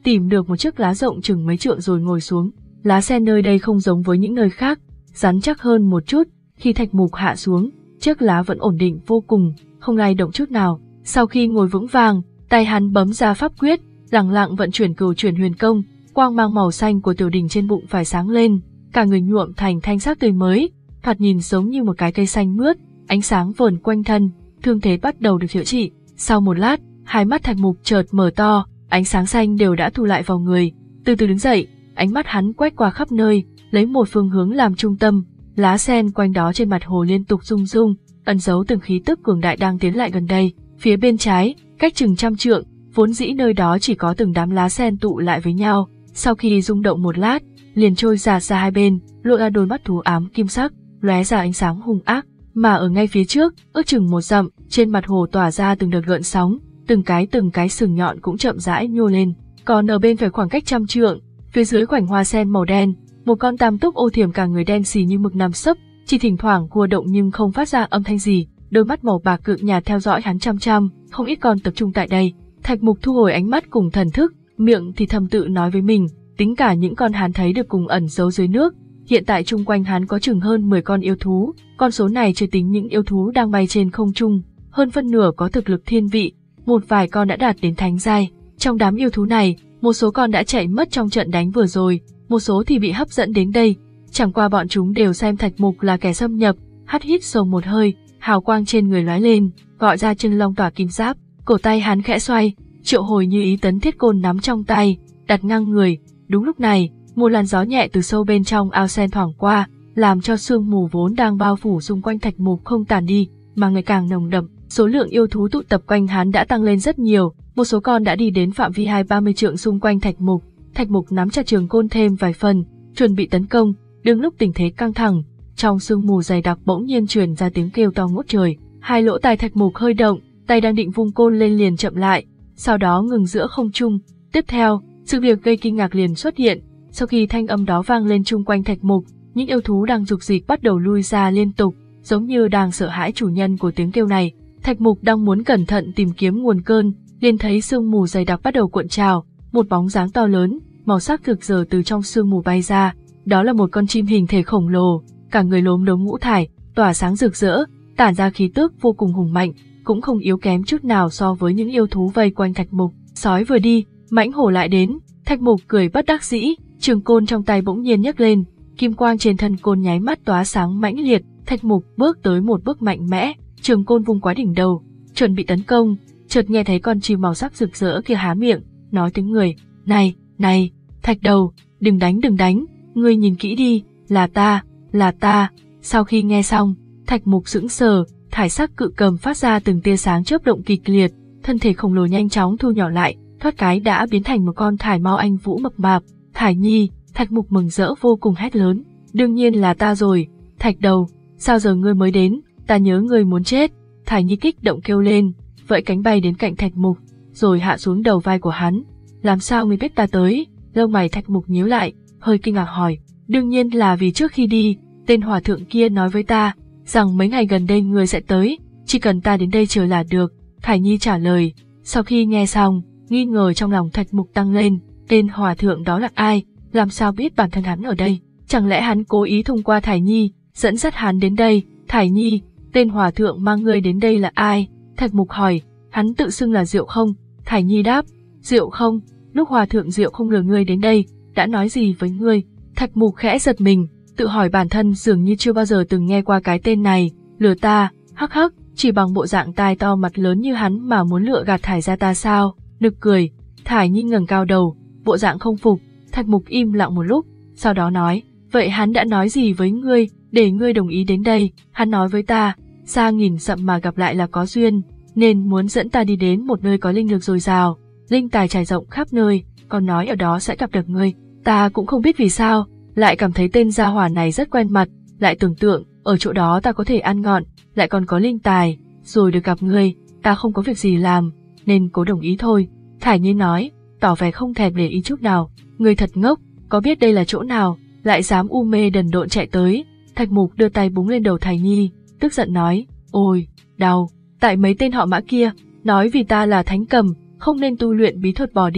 tìm được một chiếc lá rộng chừng mấy trượng rồi ngồi xuống. Lá sen nơi đây không giống với những nơi khác, rắn chắc hơn một chút. Khi Thạch Mục hạ xuống, chiếc lá vẫn ổn định vô cùng, không lay động chút nào. Sau khi ngồi vững vàng, tay hắn bấm ra pháp quyết, lặng lặng vận chuyển Cửu Chuyển Huyền Công, quang mang màu xanh của tiểu đỉnh trên bụng phải sáng lên, cả người nhuộm thành thanh sắc tươi mới, thoạt nhìn giống như một cái cây xanh mướt, ánh sáng vờn quanh thân, thương thế bắt đầu được chữa trị. Sau một lát, hai mắt Thạch Mục chợt mở to, ánh sáng xanh đều đã thu lại vào người, từ từ đứng dậy, ánh mắt hắn quét qua khắp nơi, lấy một phương hướng làm trung tâm, lá sen quanh đó trên mặt hồ liên tục rung rung, ẩn giấu từng khí tức cường đại đang tiến lại gần đây. Phía bên trái, cách chừng trăm trượng, vốn dĩ nơi đó chỉ có từng đám lá sen tụ lại với nhau, sau khi rung động một lát, liền trôi dạt ra hai bên, lộ ra đôi mắt thú ám kim sắc, lóe ra ánh sáng hung ác. Mà ở ngay phía trước, ước chừng một dặm, trên mặt hồ tỏa ra từng đợt gợn sóng, từng cái từng cái sừng nhọn cũng chậm rãi nhô lên. Còn ở bên phải khoảng cách trăm trượng, phía dưới khoảnh hoa sen màu đen, một con tam túc ô thiềm cả người đen xì như mực nằm sấp, chỉ thỉnh thoảng cua động nhưng không phát ra âm thanh gì, đôi mắt màu bạc cực nhạt theo dõi hắn chăm chăm, không ít con tập trung tại đây. Thạch Mục thu hồi ánh mắt cùng thần thức, miệng thì thầm tự nói với mình, tính cả những con hắn thấy được cùng ẩn giấu dưới nước, hiện tại chung quanh hắn có chừng hơn mười con yêu thú, con số này chưa tính những yêu thú đang bay trên không trung, hơn phân nửa có thực lực thiên vị, một vài con đã đạt đến thánh giai. Trong đám yêu thú này, một số con đã chạy mất trong trận đánh vừa rồi, một số thì bị hấp dẫn đến đây, chẳng qua bọn chúng đều xem Thạch Mục là kẻ xâm nhập. Hắt hít sâu một hơi, hào quang trên người lóe lên, gọi ra chân long tỏa kim giáp, cổ tay hắn khẽ xoay, triệu hồi như ý tấn thiết côn nắm trong tay, đặt ngang người. Đúng lúc này, một làn gió nhẹ từ sâu bên trong ao sen thoảng qua, làm cho sương mù vốn đang bao phủ xung quanh Thạch Mục không tàn đi, mà ngày càng nồng đậm. Số lượng yêu thú tụ tập quanh hắn đã tăng lên rất nhiều, một số con đã đi đến phạm vi hai ba mươi trượng xung quanh Thạch Mục. Thạch Mục nắm chặt trường côn thêm vài phần, chuẩn bị tấn công. Đương lúc tình thế căng thẳng, trong sương mù dày đặc bỗng nhiên truyền ra tiếng kêu to ngút trời. Hai lỗ tai Thạch Mục hơi động, tay đang định vung côn lên liền chậm lại, sau đó ngừng giữa không trung. Tiếp theo, sự việc gây kinh ngạc liền xuất hiện. Sau khi thanh âm đó vang lên chung quanh Thạch Mục, những yêu thú đang rục rịch bắt đầu lui ra liên tục, giống như đang sợ hãi chủ nhân của tiếng kêu này. Thạch Mục đang muốn cẩn thận tìm kiếm nguồn cơn, liền thấy sương mù dày đặc bắt đầu cuộn trào, một bóng dáng to lớn, màu sắc rực rỡ từ trong sương mù bay ra. Đó là một con chim hình thể khổng lồ, cả người lốm đốm ngũ thải, tỏa sáng rực rỡ, tản ra khí tức vô cùng hùng mạnh, cũng không yếu kém chút nào so với những yêu thú vây quanh Thạch Mục. Sói vừa đi, mãnh hổ lại đến. Thạch Mục cười bất đắc dĩ, trường côn trong tay bỗng nhiên nhấc lên, kim quang trên thân côn nháy mắt tóa sáng mãnh liệt. Thạch Mục bước tới một bước mạnh mẽ, trường côn vung quá đỉnh đầu, chuẩn bị tấn công, chợt nghe thấy con chim màu sắc rực rỡ kia há miệng, nói tiếng người, này, này, Thạch Đầu, đừng đánh đừng đánh, ngươi nhìn kỹ đi, là ta, là ta. Sau khi nghe xong, Thạch Mục sững sờ, thải sắc cự cầm phát ra từng tia sáng chớp động kịch liệt, thân thể khổng lồ nhanh chóng thu nhỏ lại, thoát cái đã biến thành một con thải mao anh vũ mập mạp. Thải Nhi, Thạch Mục mừng rỡ vô cùng hét lớn, đương nhiên là ta rồi, Thạch Đầu, sao giờ ngươi mới đến, ta nhớ ngươi muốn chết. Thải Nhi kích động kêu lên, vẫy cánh bay đến cạnh Thạch Mục, rồi hạ xuống đầu vai của hắn. Làm sao ngươi biết ta tới? Lông mày Thạch Mục nhíu lại, hơi kinh ngạc hỏi. Đương nhiên là vì trước khi đi, tên hòa thượng kia nói với ta, rằng mấy ngày gần đây ngươi sẽ tới, chỉ cần ta đến đây chờ là được. Thải Nhi trả lời. Sau khi nghe xong, nghi ngờ trong lòng Thạch Mục tăng lên, tên hòa thượng đó là ai, làm sao biết bản thân hắn ở đây, chẳng lẽ hắn cố ý thông qua Thải Nhi, dẫn dắt hắn đến đây. Thải Nhi, tên hòa thượng mang ngươi đến đây là ai? Thạch Mục hỏi. Hắn tự xưng là Diệu Không. Thải Nhi đáp. Diệu Không, lúc hòa thượng Diệu Không lừa ngươi đến đây, đã nói gì với ngươi? Thạch Mục khẽ giật mình, tự hỏi bản thân dường như chưa bao giờ từng nghe qua cái tên này. Lừa ta? Hắc hắc, chỉ bằng bộ dạng tai to mặt lớn như hắn mà muốn lựa gạt Thải gia ta sao? Nực cười. Thải Nhi ngẩng cao đầu, bộ dạng không phục. Thạch Mục im lặng một lúc, sau đó nói, vậy hắn đã nói gì với ngươi, để ngươi đồng ý đến đây? Hắn nói với ta, xa nghìn dặm mà gặp lại là có duyên, nên muốn dẫn ta đi đến một nơi có linh lực dồi dào, linh tài trải rộng khắp nơi, còn nói ở đó sẽ gặp được ngươi. Ta cũng không biết vì sao, lại cảm thấy tên gia hỏa này rất quen mặt, lại tưởng tượng, ở chỗ đó ta có thể ăn ngọn, lại còn có linh tài, rồi được gặp ngươi, ta không có việc gì làm, nên cố đồng ý thôi. Thải Nhi nói, tỏ vẻ không thèm để ý chút nào. Ngươi thật ngốc, có biết đây là chỗ nào, lại dám u mê đần độn chạy tới. Thạch Mục đưa tay búng lên đầu Thải Nhi, tức giận nói, ôi, đau, tại mấy tên họ Mã kia, nói vì ta là thánh cầm, không nên tu luyện bí thuật bỏ đi.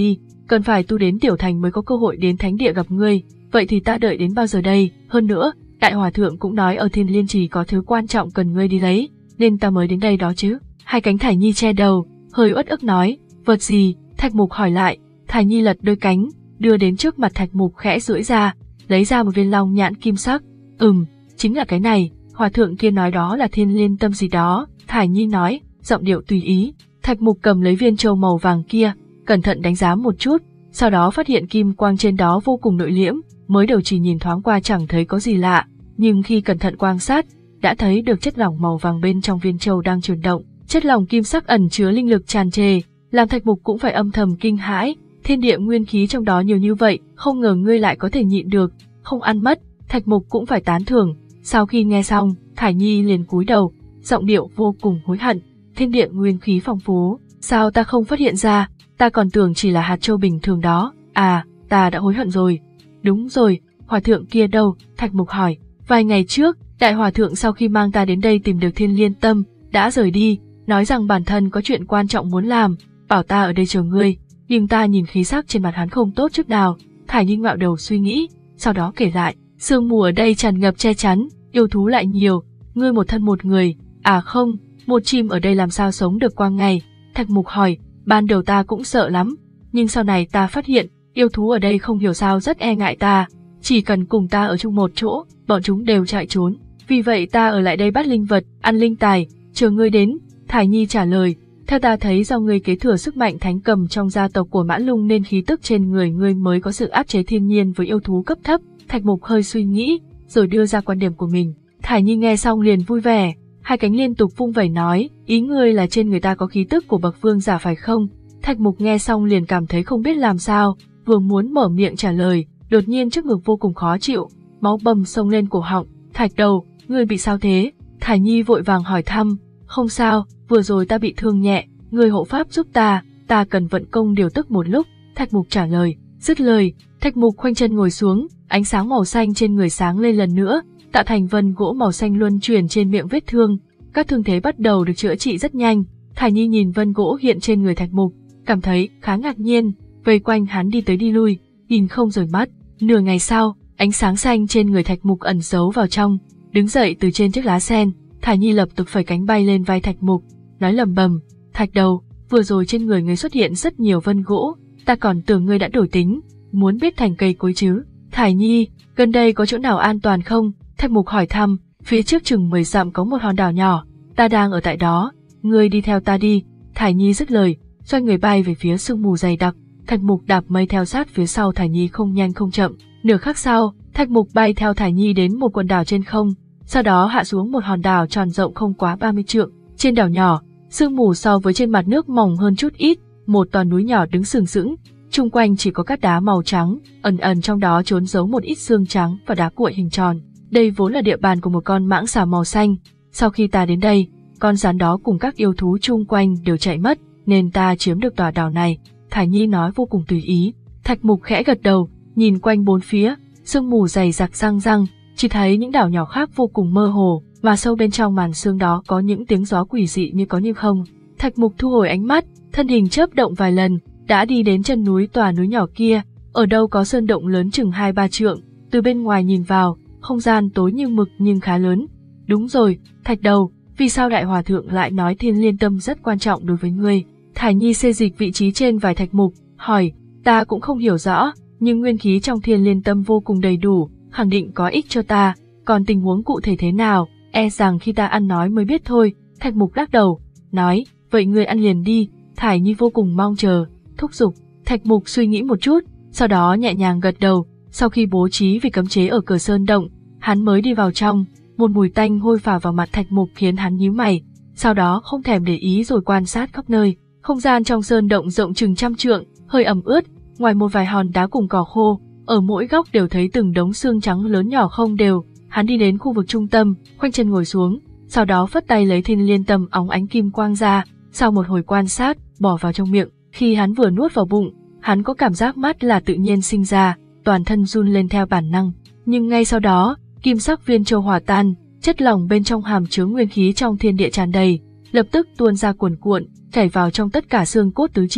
cần phải tu đến tiểu thành mới có cơ hội đến thánh địa gặp ngươi, vậy thì ta đợi đến bao giờ đây? Hơn nữa, đại hòa thượng cũng nói ở Thiên Liên Trì có thứ quan trọng cần ngươi đi lấy, nên ta mới đến đây đó chứ. Hai cánh Thải Nhi che đầu, hơi uất ức nói, vật gì? Thạch Mục hỏi lại. Thải Nhi lật đôi cánh, đưa đến trước mặt Thạch Mục khẽ duỗi ra, lấy ra một viên long nhãn kim sắc. Ừm, chính là cái này, hòa thượng kia nói đó là Thiên Liên Tâm gì đó, Thải Nhi nói, giọng điệu tùy ý. Thạch Mục cầm lấy viên châu màu vàng kia, cẩn thận đánh giá một chút, sau đó phát hiện kim quang trên đó vô cùng nội liễm, mới đầu chỉ nhìn thoáng qua chẳng thấy có gì lạ, nhưng khi cẩn thận quan sát, đã thấy được chất lỏng màu vàng bên trong viên châu đang chuyển động, chất lỏng kim sắc ẩn chứa linh lực tràn trề, làm Thạch Mục cũng phải âm thầm kinh hãi, thiên địa nguyên khí trong đó nhiều như vậy, không ngờ ngươi lại có thể nhịn được, không ăn mất, Thạch Mục cũng phải tán thưởng. Sau khi nghe xong, Thải Nhi liền cúi đầu, giọng điệu vô cùng hối hận, thiên địa nguyên khí phong phú, sao ta không phát hiện ra, ta còn tưởng chỉ là hạt châu bình thường đó, à, ta đã hối hận rồi. Đúng rồi, hòa thượng kia đâu? Thạch Mục hỏi. Vài ngày trước, đại hòa thượng sau khi mang ta đến đây tìm được Thiên Liên Tâm, đã rời đi, nói rằng bản thân có chuyện quan trọng muốn làm, bảo ta ở đây chờ ngươi, nhưng ta nhìn khí sắc trên mặt hắn không tốt chút nào. Thải Nhi ngạo đầu suy nghĩ, sau đó kể lại, sương mù ở đây tràn ngập che chắn, yêu thú lại nhiều, ngươi một thân một người, à không, một chim ở đây làm sao sống được qua ngày? Thạch Mục hỏi, ban đầu ta cũng sợ lắm, nhưng sau này ta phát hiện, yêu thú ở đây không hiểu sao rất e ngại ta, chỉ cần cùng ta ở chung một chỗ, bọn chúng đều chạy trốn, vì vậy ta ở lại đây bắt linh vật, ăn linh tài, chờ ngươi đến. Thải Nhi trả lời, theo ta thấy do ngươi kế thừa sức mạnh thánh cầm trong gia tộc của Mã Lung nên khí tức trên người ngươi mới có sự áp chế thiên nhiên với yêu thú cấp thấp. Thạch Mục hơi suy nghĩ, rồi đưa ra quan điểm của mình. Thải Nhi nghe xong liền vui vẻ, hai cánh liên tục vung vẩy nói, ý ngươi là trên người ta có khí tức của bậc vương giả phải không? Thạch Mục nghe xong liền cảm thấy không biết làm sao, vừa muốn mở miệng trả lời, đột nhiên trước ngực vô cùng khó chịu, máu bầm xông lên cổ họng. Thạch đầu, ngươi bị sao thế? Thải Nhi vội vàng hỏi thăm. Không sao, vừa rồi ta bị thương nhẹ, ngươi hộ pháp giúp ta, ta cần vận công điều tức một lúc. Thạch Mục trả lời. Dứt lời, Thạch Mục khoanh chân ngồi xuống, ánh sáng màu xanh trên người sáng lên lần nữa, tạo thành vân gỗ màu xanh luân chuyển trên miệng vết thương, các thương thế bắt đầu được chữa trị rất nhanh. Thải Nhi nhìn vân gỗ hiện trên người Thạch Mục, cảm thấy khá ngạc nhiên, vây quanh hắn đi tới đi lui, nhìn không rời mắt. Nửa ngày sau, ánh sáng xanh trên người Thạch Mục ẩn giấu vào trong, đứng dậy từ trên chiếc lá sen, Thải Nhi lập tức phẩy cánh bay lên vai Thạch Mục, nói lẩm bẩm, Thạch đầu, vừa rồi trên người ngươi xuất hiện rất nhiều vân gỗ, ta còn tưởng ngươi đã đổi tính, muốn biết thành cây cối chứ. Thải Nhi, gần đây có chỗ nào an toàn không? Thạch Mục hỏi thăm. Phía trước chừng mười dặm có một hòn đảo nhỏ, ta đang ở tại đó, ngươi đi theo ta đi. Thải Nhi dứt lời, xoay người bay về phía sương mù dày đặc. Thạch Mục đạp mây theo sát phía sau Thải Nhi không nhanh không chậm. Nửa khắc sau, Thạch Mục bay theo Thải Nhi đến một quần đảo trên không, sau đó hạ xuống một hòn đảo tròn rộng không quá ba mươi trượng. Trên đảo nhỏ, sương mù so với trên mặt nước mỏng hơn chút ít, một tòa núi nhỏ đứng sừng sững, chung quanh chỉ có cát đá màu trắng, ẩn ẩn trong đó trốn giấu một ít xương trắng và đá cuội hình tròn. Đây vốn là địa bàn của một con mãng xà màu xanh. Sau khi ta đến đây, con rắn đó cùng các yêu thú chung quanh đều chạy mất, nên ta chiếm được tòa đảo này. Thải Nhi nói vô cùng tùy ý. Thạch Mục khẽ gật đầu, nhìn quanh bốn phía, sương mù dày đặc răng răng, chỉ thấy những đảo nhỏ khác vô cùng mơ hồ, mà sâu bên trong màn sương đó có những tiếng gió quỷ dị như có như không. Thạch Mục thu hồi ánh mắt, thân hình chớp động vài lần, đã đi đến chân núi tòa núi nhỏ kia, ở đâu có sơn động lớn chừng hai ba trượng, từ bên ngoài nhìn vào, không gian tối như mực nhưng khá lớn. Đúng rồi, Thạch đầu, vì sao đại hòa thượng lại nói Thiên Liên Tâm rất quan trọng đối với ngươi? Thải Nhi xê dịch vị trí trên vai Thạch Mục, hỏi, ta cũng không hiểu rõ, nhưng nguyên khí trong Thiên Liên Tâm vô cùng đầy đủ, khẳng định có ích cho ta, còn tình huống cụ thể thế nào, e rằng khi ta ăn nói mới biết thôi. Thạch Mục lắc đầu, nói, vậy ngươi ăn liền đi. Thải Nhi vô cùng mong chờ, thúc giục. Thạch Mục suy nghĩ một chút, sau đó nhẹ nhàng gật đầu. Sau khi bố trí vì cấm chế ở cửa sơn động, hắn mới đi vào trong, một mùi tanh hôi phả vào mặt Thạch Mục khiến hắn nhíu mày, sau đó không thèm để ý rồi quan sát khắp nơi. Không gian trong sơn động rộng chừng trăm trượng, hơi ẩm ướt, ngoài một vài hòn đá cùng cỏ khô, ở mỗi góc đều thấy từng đống xương trắng lớn nhỏ không đều. Hắn đi đến khu vực trung tâm, khoanh chân ngồi xuống, sau đó phất tay lấy Thiên Liên Tâm óng ánh kim quang ra, sau một hồi quan sát, bỏ vào trong miệng. Khi hắn vừa nuốt vào bụng, hắn có cảm giác mát là tự nhiên sinh ra, toàn thân run lên theo bản năng. Nhưng ngay sau đó, kim sắc viên châu hòa tan, chất lỏng bên trong hàm chứa nguyên khí trong thiên địa tràn đầy, lập tức tuôn ra cuồn cuộn, chảy vào trong tất cả xương cốt tứ chi.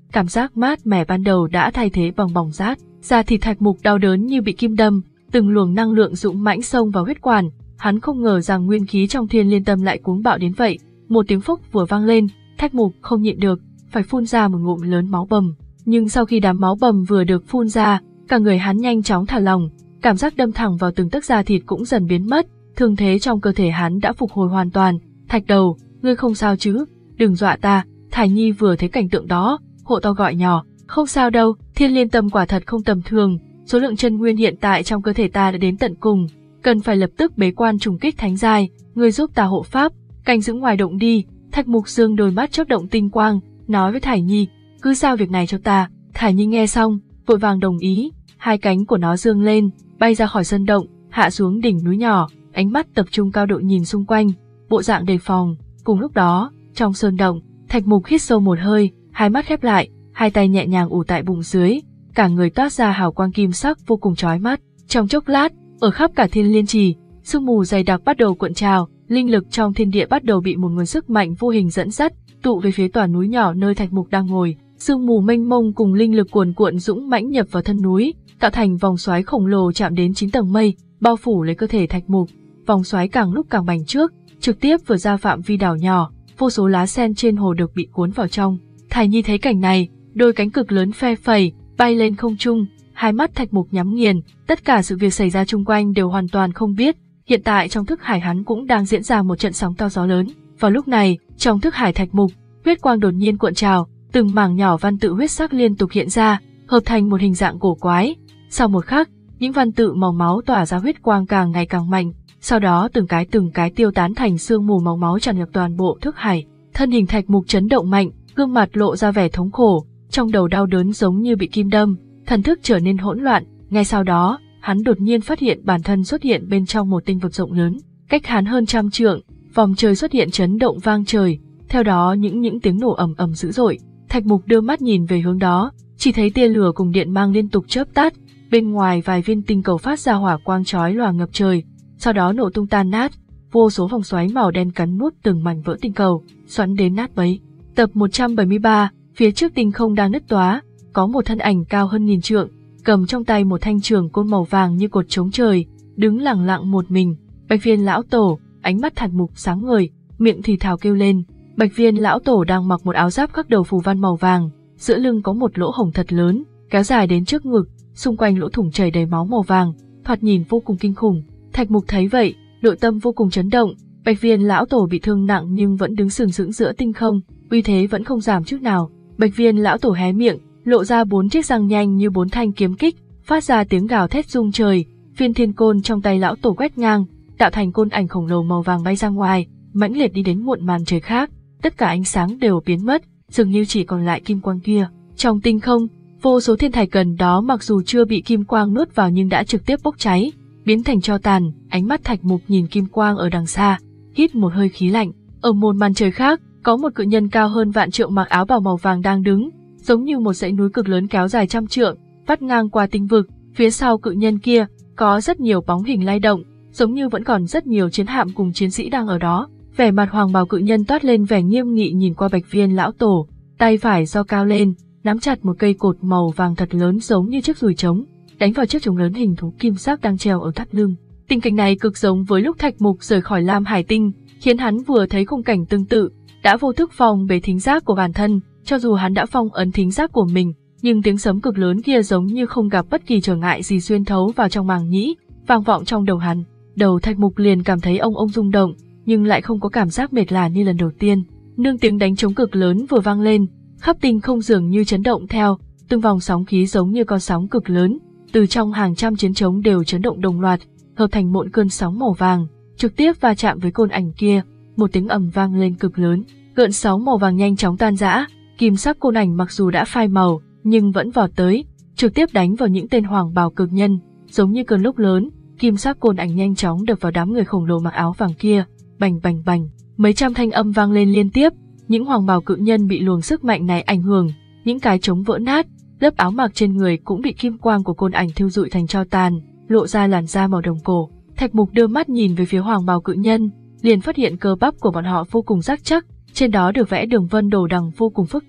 cảm giác mát mẻ ban đầu đã thay thế bằng bỏng rát. Da thịt Thạch Mục đau đớn như bị kim đâm, từng luồng năng lượng dũng mãnh xông vào huyết quản, hắn không ngờ rằng nguyên khí trong Thiên Liên Tâm lại cuống bạo đến vậy. Một tiếng phốc vừa vang lên, Thạch Mục không nhịn được, phải phun ra một ngụm lớn máu bầm. Nhưng sau khi đám máu bầm vừa được phun ra, cả người hắn nhanh chóng thả lỏng, cảm giác đâm thẳng vào từng tấc da thịt cũng dần biến mất, thương thế trong cơ thể hắn đã phục hồi hoàn toàn. Thạch Đầu, ngươi không sao chứ? Đừng dọa ta. Thải Nhi vừa thấy cảnh tượng đó, hộ to gọi nhỏ, không sao đâu, Thiên Liên Tâm quả thật không tầm thường, số lượng chân nguyên hiện tại trong cơ thể ta đã đến tận cùng, cần phải lập tức bế quan trùng kích thánh giai, ngươi giúp ta hộ pháp, canh giữ ngoài động đi. Thạch Mục Dương đôi mắt chớp động tinh quang, nói với Thải Nhi, cứ giao việc này cho ta. Thải Nhi nghe xong, vội vàng đồng ý, hai cánh của nó dương lên, bay ra khỏi sân động, hạ xuống đỉnh núi nhỏ, ánh mắt tập trung cao độ nhìn xung quanh, bộ dạng đề phòng. Cùng lúc đó, trong sơn động, Thạch Mục hít sâu một hơi, hai mắt khép lại, hai tay nhẹ nhàng ủ tại bụng dưới, cả người toát ra hào quang kim sắc vô cùng chói mắt. Trong chốc lát, ở khắp cả Thiên Liên Trì, sương mù dày đặc bắt đầu cuộn trào, linh lực trong thiên địa bắt đầu bị một nguồn sức mạnh vô hình dẫn dắt, tụ về phía tòa núi nhỏ nơi Thạch Mục đang ngồi. Sương mù mênh mông cùng linh lực cuồn cuộn dũng mãnh nhập vào thân núi, tạo thành vòng xoáy khổng lồ chạm đến chín tầng mây, bao phủ lấy cơ thể Thạch Mục. Vòng xoáy càng lúc càng bành trướng, trực tiếp vượt ra phạm vi đảo nhỏ, vô số lá sen trên hồ được bị cuốn vào trong. Thải Nhi thấy cảnh này, đôi cánh cực lớn phe phẩy, bay lên không trung, hai mắt Thạch Mục nhắm nghiền, tất cả sự việc xảy ra chung quanh đều hoàn toàn không biết. Hiện tại trong thức hải hắn cũng đang diễn ra một trận sóng to gió lớn. Vào lúc này, trong thức hải Thạch Mục, huyết quang đột nhiên cuộn trào, từng mảng nhỏ văn tự huyết sắc liên tục hiện ra, hợp thành một hình dạng cổ quái. Sau một khắc, những văn tự màu máu tỏa ra huyết quang càng ngày càng mạnh, sau đó từng cái từng cái tiêu tán thành sương mù màu máu tràn ngập toàn bộ thức hải. Thân hình Thạch Mục chấn động mạnh, gương mặt lộ ra vẻ thống khổ, trong đầu đau đớn giống như bị kim đâm, thần thức trở nên hỗn loạn. Ngay sau đó, hắn đột nhiên phát hiện bản thân xuất hiện bên trong một tinh vực rộng lớn, cách hắn hơn trăm trượng, vòng trời xuất hiện chấn động vang trời, theo đó những những tiếng nổ ầm ầm dữ dội. Thạch Mục đưa mắt nhìn về hướng đó, chỉ thấy tia lửa cùng điện mang liên tục chớp tắt, bên ngoài vài viên tinh cầu phát ra hỏa quang chói lòa ngập trời, sau đó nổ tung tan nát, vô số vòng xoáy màu đen cắn nuốt từng mảnh vỡ tinh cầu, xoắn đến nát bấy. Tập một trăm bảy mươi ba, phía trước tinh không đang nứt toá, có một thân ảnh cao hơn nghìn trượng, cầm trong tay một thanh trường côn màu vàng như cột chống trời, đứng lặng lặng một mình. Bạch Viên lão tổ, ánh mắt Thạch Mục sáng ngời, miệng thì thào kêu lên. Bạch Viên lão tổ đang mặc một áo giáp khắc đầu phù văn màu vàng, giữa lưng có một lỗ hổng thật lớn, kéo dài đến trước ngực, xung quanh lỗ thủng chảy đầy máu màu vàng, thoạt nhìn vô cùng kinh khủng. Thạch Mục thấy vậy, nội tâm vô cùng chấn động. Bạch Viên lão tổ bị thương nặng nhưng vẫn đứng sừng sững giữa tinh không, uy thế vẫn không giảm chút nào. Bạch Viên lão tổ hé miệng, lộ ra bốn chiếc răng nhanh như bốn thanh kiếm kích, phát ra tiếng gào thét rung trời. Viên thiên côn trong tay lão tổ quét ngang, tạo thành côn ảnh khổng lồ màu vàng bay ra ngoài, mãnh liệt đi đến muộn màn trời khác. Tất cả ánh sáng đều biến mất, dường như chỉ còn lại kim quang kia. Trong tinh không, vô số thiên thạch gần đó mặc dù chưa bị kim quang nuốt vào nhưng đã trực tiếp bốc cháy, biến thành tro tàn. Ánh mắt Thạch Mục nhìn kim quang ở đằng xa, hít một hơi khí lạnh. Ở một màn trời khác, có một cự nhân cao hơn vạn trượng mặc áo bào màu vàng đang đứng, giống như một dãy núi cực lớn kéo dài trăm trượng, vắt ngang qua tinh vực. Phía sau cự nhân kia, có rất nhiều bóng hình lay động, giống như vẫn còn rất nhiều chiến hạm cùng chiến sĩ đang ở đó. Vẻ mặt hoàng bào cự nhân toát lên vẻ nghiêm nghị nhìn qua Bạch Viên lão tổ, tay phải giơ cao lên, nắm chặt một cây cột màu vàng thật lớn giống như chiếc dùi trống, đánh vào chiếc trống lớn hình thú kim sắc đang treo ở thắt lưng. Tình cảnh này cực giống với lúc Thạch Mục rời khỏi Lam Hải Tinh, khiến hắn vừa thấy khung cảnh tương tự, đã vô thức phong bế thính giác của bản thân. Cho dù hắn đã phong ấn thính giác của mình, nhưng tiếng sấm cực lớn kia giống như không gặp bất kỳ trở ngại gì xuyên thấu vào trong màng nhĩ, vang vọng trong đầu hắn. Đầu Thạch Mục liền cảm thấy ông ông rung động, nhưng lại không có cảm giác mệt lả như lần đầu tiên. Nương tiếng đánh trống cực lớn vừa vang lên, khắp tinh không dường như chấn động theo, từng vòng sóng khí giống như con sóng cực lớn, từ trong hàng trăm chiến trống đều chấn động đồng loạt, hợp thành một cơn sóng màu vàng, trực tiếp va chạm với côn ảnh kia. Một tiếng ầm vang lên cực lớn, gợn sóng màu vàng nhanh chóng tan rã, kim sắc côn ảnh mặc dù đã phai màu, nhưng vẫn vọt tới, trực tiếp đánh vào những tên hoàng bào cực nhân, giống như cơn lốc lớn. Kim sắc côn ảnh nhanh chóng đập vào đám người khổng lồ mặc áo vàng kia, bành bành bành, mấy trăm thanh âm vang lên liên tiếp. Những hoàng bào cự nhân bị luồng sức mạnh này ảnh hưởng, những cái trống vỡ nát, lớp áo mặc trên người cũng bị kim quang của côn ảnh thiêu rụi thành tro tàn, lộ ra làn da màu đồng cổ. Thạch Mục đưa mắt nhìn về phía hoàng bào cự nhân, liền phát hiện cơ bắp của bọn họ vô cùng rắn chắc, trên đó được vẽ đường vân đồ đằng vô cùng phức tạp,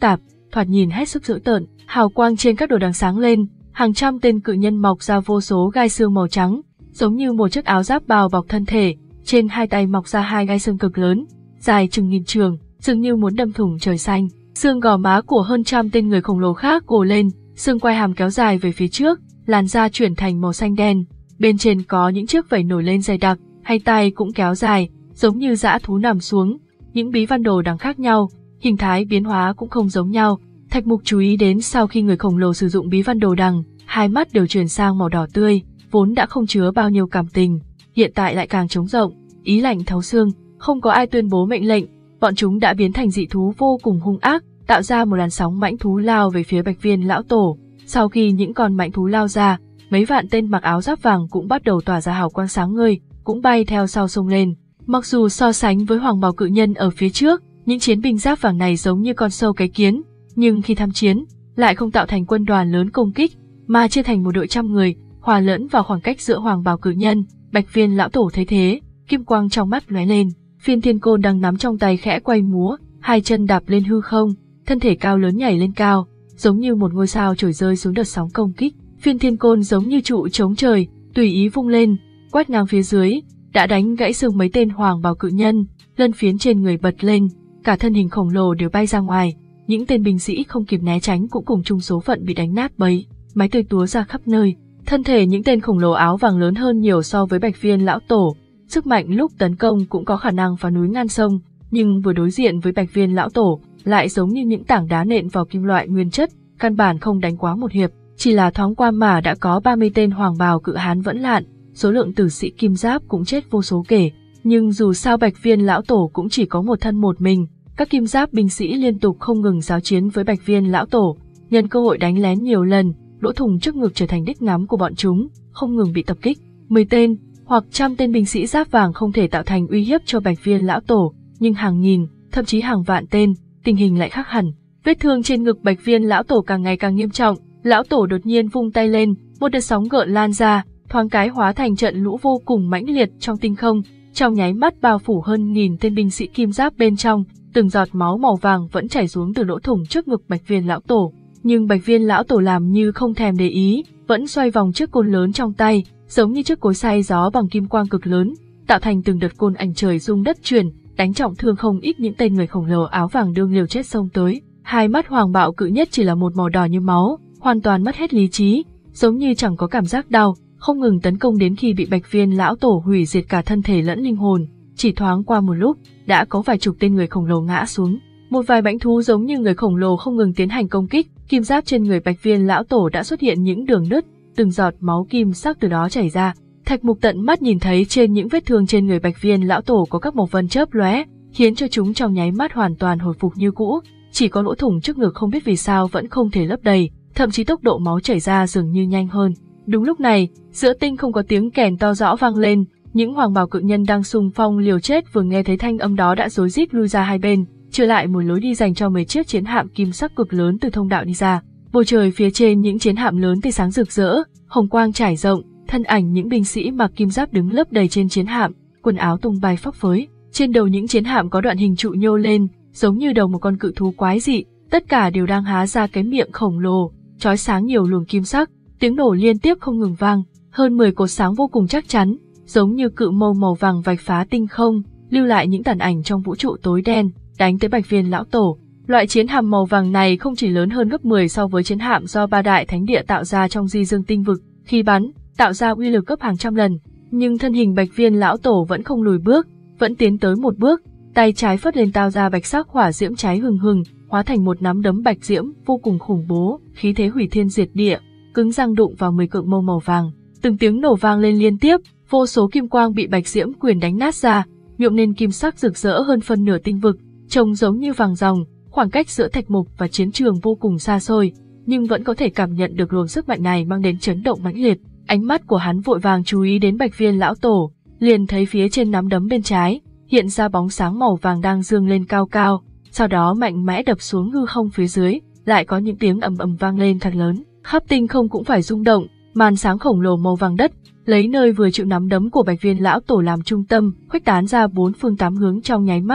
thoạt nhìn hết sức dữ tợn. Hào quang trên các đồ đằng sáng lên, hàng trăm tên cự nhân mọc ra vô số gai xương màu trắng, giống như một chiếc áo giáp bào bọc thân thể. Trên hai tay mọc ra hai gai xương cực lớn, dài chừng nghìn trường, dường như muốn đâm thủng trời xanh. Xương gò má của hơn trăm tên người khổng lồ khác gồ lên, xương quai hàm kéo dài về phía trước, làn da chuyển thành màu xanh đen. Bên trên có những chiếc vảy nổi lên dày đặc, hai tay cũng kéo dài, giống như dã thú nằm xuống. Những bí văn đồ đằng khác nhau, hình thái biến hóa cũng không giống nhau. Thạch Mục chú ý đến sau khi người khổng lồ sử dụng bí văn đồ đằng, hai mắt đều chuyển sang màu đỏ tươi, vốn đã không chứa bao nhiêu cảm tình, hiện tại lại càng trống rộng, ý lạnh thấu xương. Không có ai tuyên bố mệnh lệnh, bọn chúng đã biến thành dị thú vô cùng hung ác, tạo ra một làn sóng mãnh thú lao về phía Bạch Viên lão tổ. Sau khi những con mãnh thú lao ra, mấy vạn tên mặc áo giáp vàng cũng bắt đầu tỏa ra hào quang sáng ngời, cũng bay theo sau xông lên. Mặc dù so sánh với hoàng bào cự nhân ở phía trước, những chiến binh giáp vàng này giống như con sâu cái kiến, nhưng khi tham chiến, lại không tạo thành quân đoàn lớn công kích, mà chia thành một đội trăm người, hòa lẫn vào khoảng cách giữa hoàng bào cự nhân. Bạch Viên lão tổ thấy thế, kim quang trong mắt lóe lên, Phiên Thiên Côn đang nắm trong tay khẽ quay múa, hai chân đạp lên hư không, thân thể cao lớn nhảy lên cao, giống như một ngôi sao trồi rơi xuống đợt sóng công kích. Phiên Thiên Côn giống như trụ chống trời, tùy ý vung lên, quét ngang phía dưới, đã đánh gãy xương mấy tên hoàng bào cự nhân, lân phiến trên người bật lên, cả thân hình khổng lồ đều bay ra ngoài. Những tên binh sĩ không kịp né tránh cũng cùng chung số phận bị đánh nát bấy, máu tươi túa ra khắp nơi. Thân thể những tên khổng lồ áo vàng lớn hơn nhiều so với Bạch Viên lão tổ, sức mạnh lúc tấn công cũng có khả năng phá núi ngăn sông, nhưng vừa đối diện với Bạch Viên lão tổ, lại giống như những tảng đá nện vào kim loại nguyên chất, căn bản không đánh quá một hiệp, chỉ là thoáng qua mà đã có ba mươi tên hoàng bào cự hán vẫn lạn, số lượng tử sĩ kim giáp cũng chết vô số kể. Nhưng dù sao Bạch Viên lão tổ cũng chỉ có một thân một mình, các kim giáp binh sĩ liên tục không ngừng giao chiến với Bạch Viên lão tổ, nhân cơ hội đánh lén nhiều lần, lỗ thủng trước ngực trở thành đích ngắm của bọn chúng, không ngừng bị tập kích. Mười tên hoặc trăm tên binh sĩ giáp vàng không thể tạo thành uy hiếp cho Bạch Viên lão tổ, nhưng hàng nghìn, thậm chí hàng vạn tên, tình hình lại khác hẳn. Vết thương trên ngực Bạch Viên lão tổ càng ngày càng nghiêm trọng, lão tổ đột nhiên vung tay lên, một đợt sóng gợn lan ra, thoáng cái hóa thành trận lũ vô cùng mãnh liệt trong tinh không, trong nháy mắt bao phủ hơn nghìn tên binh sĩ kim giáp bên trong, từng giọt máu màu vàng vẫn chảy xuống từ lỗ thủng trước ngực Bạch Viên lão tổ. Nhưng Bạch Viên lão tổ làm như không thèm để ý, vẫn xoay vòng chiếc côn lớn trong tay, giống như chiếc cối xay gió bằng kim quang cực lớn, tạo thành từng đợt côn ảnh trời rung đất chuyển, đánh trọng thương không ít những tên người khổng lồ áo vàng đương liều chết xông tới. Hai mắt hoàng bạo cự nhất chỉ là một màu đỏ như máu, hoàn toàn mất hết lý trí, giống như chẳng có cảm giác đau, không ngừng tấn công đến khi bị Bạch Viên lão tổ hủy diệt cả thân thể lẫn linh hồn. Chỉ thoáng qua một lúc, đã có vài chục tên người khổng lồ ngã xuống. Một vài mãnh thú giống như người khổng lồ không ngừng tiến hành công kích, kim giáp trên người Bạch Viên lão tổ đã xuất hiện những đường nứt, từng giọt máu kim sắc từ đó chảy ra. Thạch Mục tận mắt nhìn thấy trên những vết thương trên người Bạch Viên lão tổ có các màu vân chớp lóe, khiến cho chúng trong nháy mắt hoàn toàn hồi phục như cũ, chỉ có lỗ thủng trước ngực không biết vì sao vẫn không thể lấp đầy, thậm chí tốc độ máu chảy ra dường như nhanh hơn. Đúng lúc này, giữa tinh không có tiếng kèn to rõ vang lên, những hoàng bào cự nhân đang xung phong liều chết vừa nghe thấy thanh âm đó đã rối rít lui ra hai bên, trở lại một lối đi dành cho mấy chiếc chiến hạm kim sắc cực lớn từ thông đạo đi ra. Bầu trời phía trên những chiến hạm lớn tia sáng rực rỡ, hồng quang trải rộng, thân ảnh những binh sĩ mặc kim giáp đứng lấp đầy trên chiến hạm, quần áo tung bay phấp phới. Trên đầu những chiến hạm có đoạn hình trụ nhô lên, giống như đầu một con cự thú quái dị, tất cả đều đang há ra cái miệng khổng lồ, chói sáng nhiều luồng kim sắc, tiếng nổ liên tiếp không ngừng vang, hơn mười cột sáng vô cùng chắc chắn, giống như cự mâu màu vàng vạch phá tinh không, lưu lại những tàn ảnh trong vũ trụ tối đen, đánh tới Bạch Viên lão tổ. Loại chiến hạm màu vàng này không chỉ lớn hơn gấp mười so với chiến hạm do ba đại thánh địa tạo ra trong Di Dương tinh vực, khi bắn, tạo ra uy lực gấp hàng trăm lần, nhưng thân hình Bạch Viên lão tổ vẫn không lùi bước, vẫn tiến tới một bước, tay trái phất lên tao ra bạch sắc hỏa diễm cháy hừng hừng, hóa thành một nắm đấm bạch diễm vô cùng khủng bố, khí thế hủy thiên diệt địa, cứng răng đụng vào mười cự mâu màu vàng. Từng tiếng nổ vang lên liên tiếp, vô số kim quang bị bạch diễm quyền đánh nát ra, nhuộm nên kim sắc rực rỡ hơn phân nửa tinh vực, trông giống như vàng ròng. Khoảng cách giữa Thạch Mục và chiến trường vô cùng xa xôi, nhưng vẫn có thể cảm nhận được luồng sức mạnh này mang đến chấn động mãnh liệt. Ánh mắt của hắn vội vàng chú ý đến Bạch Viên lão tổ, liền thấy phía trên nắm đấm bên trái hiện ra bóng sáng màu vàng đang dương lên cao cao, sau đó mạnh mẽ đập xuống hư không phía dưới, lại có những tiếng ầm ầm vang lên thật lớn, khắp tinh không cũng phải rung động. Màn sáng khổng lồ màu vàng đất lấy nơi vừa chịu nắm đấm của Bạch Viên lão tổ làm trung tâm, khuếch tán ra bốn phương tám hướng trong nháy mắt,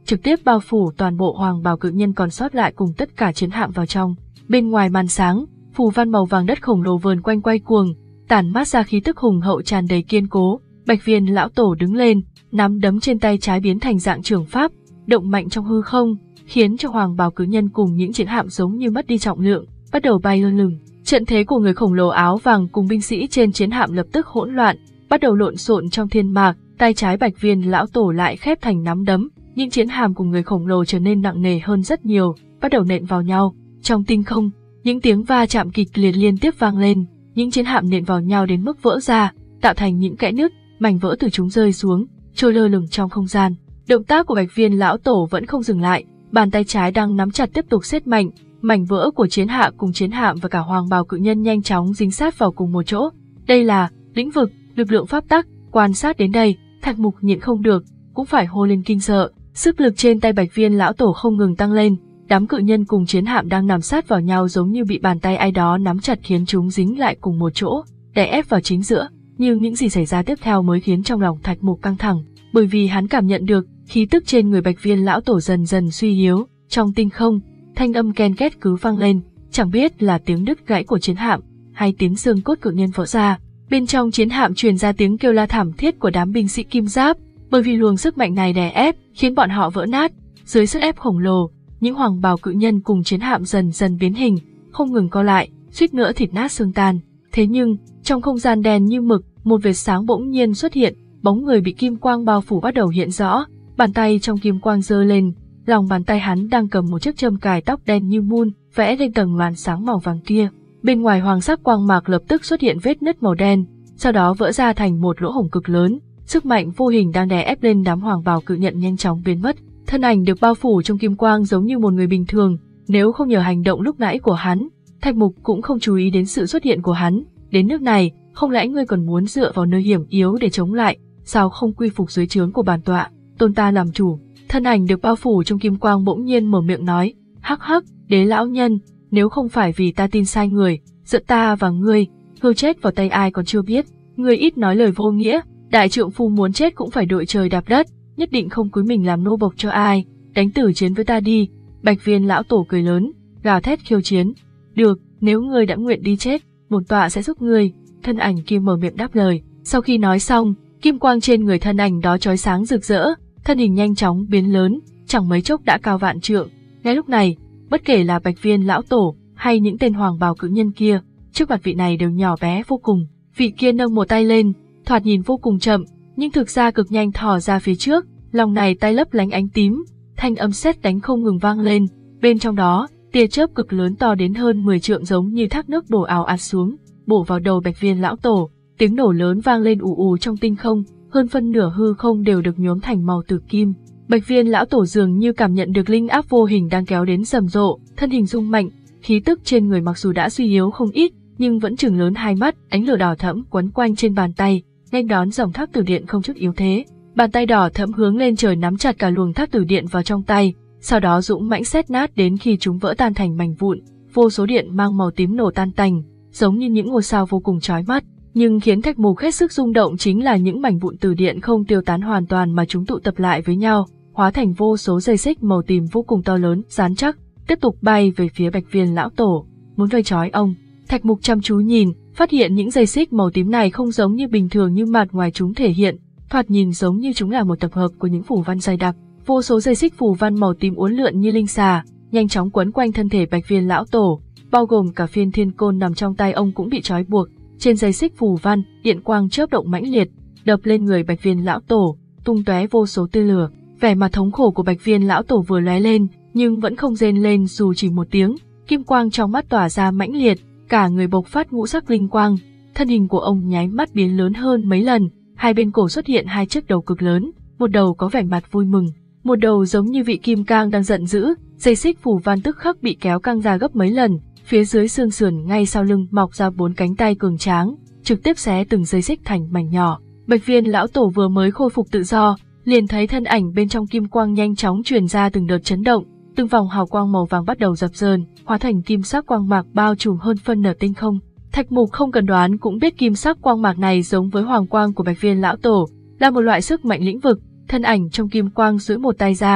trực tiếp bao phủ toàn bộ hoàng bào cự nhân còn sót lại cùng tất cả chiến hạm vào trong. Bên ngoài màn sáng, phù văn màu vàng đất khổng lồ vờn quanh quay cuồng, tản mát ra khí tức hùng hậu tràn đầy kiên cố. Bạch Viên lão tổ đứng lên, nắm đấm trên tay trái biến thành dạng trường pháp, động mạnh trong hư không, khiến cho hoàng bào cự nhân cùng những chiến hạm giống như mất đi trọng lượng, bắt đầu bay lơ lửng. Trận thế của người khổng lồ áo vàng cùng binh sĩ trên chiến hạm lập tức hỗn loạn, bắt đầu lộn xộn trong thiên mạc. Tay trái Bạch Viên lão tổ lại khép thành nắm đấm, những chiến hạm cùng người khổng lồ trở nên nặng nề hơn rất nhiều, bắt đầu nện vào nhau. Trong tinh không, những tiếng va chạm kịch liệt liên tiếp vang lên, những chiến hạm nện vào nhau đến mức vỡ ra, tạo thành những kẽ nứt, mảnh vỡ từ chúng rơi xuống, trôi lơ lửng trong không gian. Động tác của Bạch Viên lão tổ vẫn không dừng lại, bàn tay trái đang nắm chặt tiếp tục siết mạnh, mảnh vỡ của chiến hạm cùng chiến hạm và cả hoàng bào cự nhân nhanh chóng dính sát vào cùng một chỗ. Đây là lĩnh vực, lực lượng pháp tắc. Quan sát đến đây, Thạch Mục nhịn không được, cũng phải hô lên kinh sợ. Sức lực trên tay Bạch Viên lão tổ không ngừng tăng lên, đám cự nhân cùng chiến hạm đang nằm sát vào nhau giống như bị bàn tay ai đó nắm chặt khiến chúng dính lại cùng một chỗ, đè ép vào chính giữa. Nhưng những gì xảy ra tiếp theo mới khiến trong lòng Thạch Mục căng thẳng, bởi vì hắn cảm nhận được khí tức trên người Bạch Viên lão tổ dần dần suy yếu. Trong tinh không, thanh âm ken két cứ vang lên, chẳng biết là tiếng đứt gãy của chiến hạm hay tiếng xương cốt cự nhân vỡ ra. Bên trong chiến hạm truyền ra tiếng kêu la thảm thiết của đám binh sĩ kim giáp, bởi vì luồng sức mạnh này đè ép khiến bọn họ vỡ nát. Dưới sức ép khổng lồ, những hoàng bào cự nhân cùng chiến hạm dần dần biến hình, không ngừng co lại, suýt nữa thịt nát xương tan. Thế nhưng, trong không gian đen như mực, một vệt sáng bỗng nhiên xuất hiện, bóng người bị kim quang bao phủ bắt đầu hiện rõ, bàn tay trong kim quang giơ lên, lòng bàn tay hắn đang cầm một chiếc châm cài tóc đen như mun, vẽ lên tầng màn sáng màu vàng kia. Bên ngoài hoàng sắc quang mạc lập tức xuất hiện vết nứt màu đen, sau đó vỡ ra thành một lỗ hổng cực lớn, sức mạnh vô hình đang đè ép lên đám hoàng bào cự nhận nhanh chóng biến mất. Thân ảnh được bao phủ trong kim quang giống như một người bình thường, nếu không nhờ hành động lúc nãy của hắn, Thạch Mục cũng không chú ý đến sự xuất hiện của hắn. Đến nước này, không lẽ ngươi còn muốn dựa vào nơi hiểm yếu để chống lại, sao không quy phục dưới trướng của bản tọa, tôn ta làm chủ. Thân ảnh được bao phủ trong kim quang bỗng nhiên mở miệng nói, hắc hắc, đế lão nhân, nếu không phải vì ta tin sai người, giữa ta và ngươi, hư chết vào tay ai còn chưa biết, ngươi ít nói lời vô nghĩa, đại trượng phu muốn chết cũng phải đội trời đạp đất, nhất định không cúi mình làm nô bộc cho ai, đánh tử chiến với ta đi. Bạch Viên lão tổ cười lớn, gào thét khiêu chiến, được, nếu ngươi đã nguyện đi chết, bổn tọa sẽ giúp ngươi. Thân ảnh kia mở miệng đáp lời, sau khi nói xong, kim quang trên người thân ảnh đó chói sáng rực rỡ, thân hình nhanh chóng biến lớn, chẳng mấy chốc đã cao vạn trượng. Ngay lúc này, bất kể là Bạch Viên lão tổ hay những tên hoàng bào cự nhân kia, trước mặt vị này đều nhỏ bé vô cùng. Vị kia nâng một tay lên, thoạt nhìn vô cùng chậm, nhưng thực ra cực nhanh thò ra phía trước, lòng này tay lấp lánh ánh tím, thanh âm sét đánh không ngừng vang lên, bên trong đó, tia chớp cực lớn to đến hơn mười trượng giống như thác nước đổ ào ạt xuống, bổ vào đầu Bạch Viên lão tổ. Tiếng nổ lớn vang lên ù ù trong tinh không, hơn phân nửa hư không đều được nhuốm thành màu tử kim. Bạch Viên lão tổ dường như cảm nhận được linh áp vô hình đang kéo đến rầm rộ, thân hình rung mạnh, khí tức trên người mặc dù đã suy yếu không ít, nhưng vẫn trừng lớn hai mắt, ánh lửa đỏ thẫm quấn quanh trên bàn tay, nghênh đón dòng thác tử điện không chút yếu thế. Bàn tay đỏ thẫm hướng lên trời nắm chặt cả luồng thác tử điện vào trong tay, sau đó dũng mãnh xét nát đến khi chúng vỡ tan thành mảnh vụn, vô số điện mang màu tím nổ tan tành, giống như những ngôi sao vô cùng chói mắt. Nhưng khiến Thạch Mục hết sức rung động chính là những mảnh vụn tử điện không tiêu tán hoàn toàn mà chúng tụ tập lại với nhau, hóa thành vô số dây xích màu tím vô cùng to lớn, rắn chắc, tiếp tục bay về phía Bạch Viên lão tổ, muốn vây trói ông. Thạch Mục chăm chú nhìn, phát hiện những dây xích màu tím này không giống như bình thường như mặt ngoài chúng thể hiện, thoạt nhìn giống như chúng là một tập hợp của những phù văn dày đặc. Vô số dây xích phù văn màu tím uốn lượn như linh xà, nhanh chóng quấn quanh thân thể Bạch Viên lão tổ, bao gồm cả phiên thiên côn nằm trong tay ông cũng bị trói buộc. Trên dây xích phù văn, điện quang chớp động mãnh liệt, đập lên người Bạch Viên lão tổ, tung tóe vô số tia lửa. Vẻ mặt thống khổ của Bạch Viên lão tổ vừa lóe lên, nhưng vẫn không rên lên dù chỉ một tiếng. Kim quang trong mắt tỏa ra mãnh liệt, cả người bộc phát ngũ sắc linh quang, thân hình của ông nháy mắt biến lớn hơn mấy lần, hai bên cổ xuất hiện hai chiếc đầu cực lớn, một đầu có vẻ mặt vui mừng, một đầu giống như vị kim cang đang giận dữ. Dây xích phù văn tức khắc bị kéo căng ra gấp mấy lần. Phía dưới xương sườn ngay sau lưng mọc ra bốn cánh tay cường tráng, trực tiếp xé từng dây xích thành mảnh nhỏ. Bạch Viên lão tổ vừa mới khôi phục tự do, liền thấy thân ảnh bên trong kim quang nhanh chóng truyền ra từng đợt chấn động, từng vòng hào quang màu vàng bắt đầu dập dờn, hóa thành kim sắc quang mạc bao trùm hơn phân nửa tinh không. Thạch Mục không cần đoán cũng biết kim sắc quang mạc này giống với hoàng quang của Bạch Viên lão tổ, là một loại sức mạnh lĩnh vực. Thân ảnh trong kim quang duỗi một tay ra,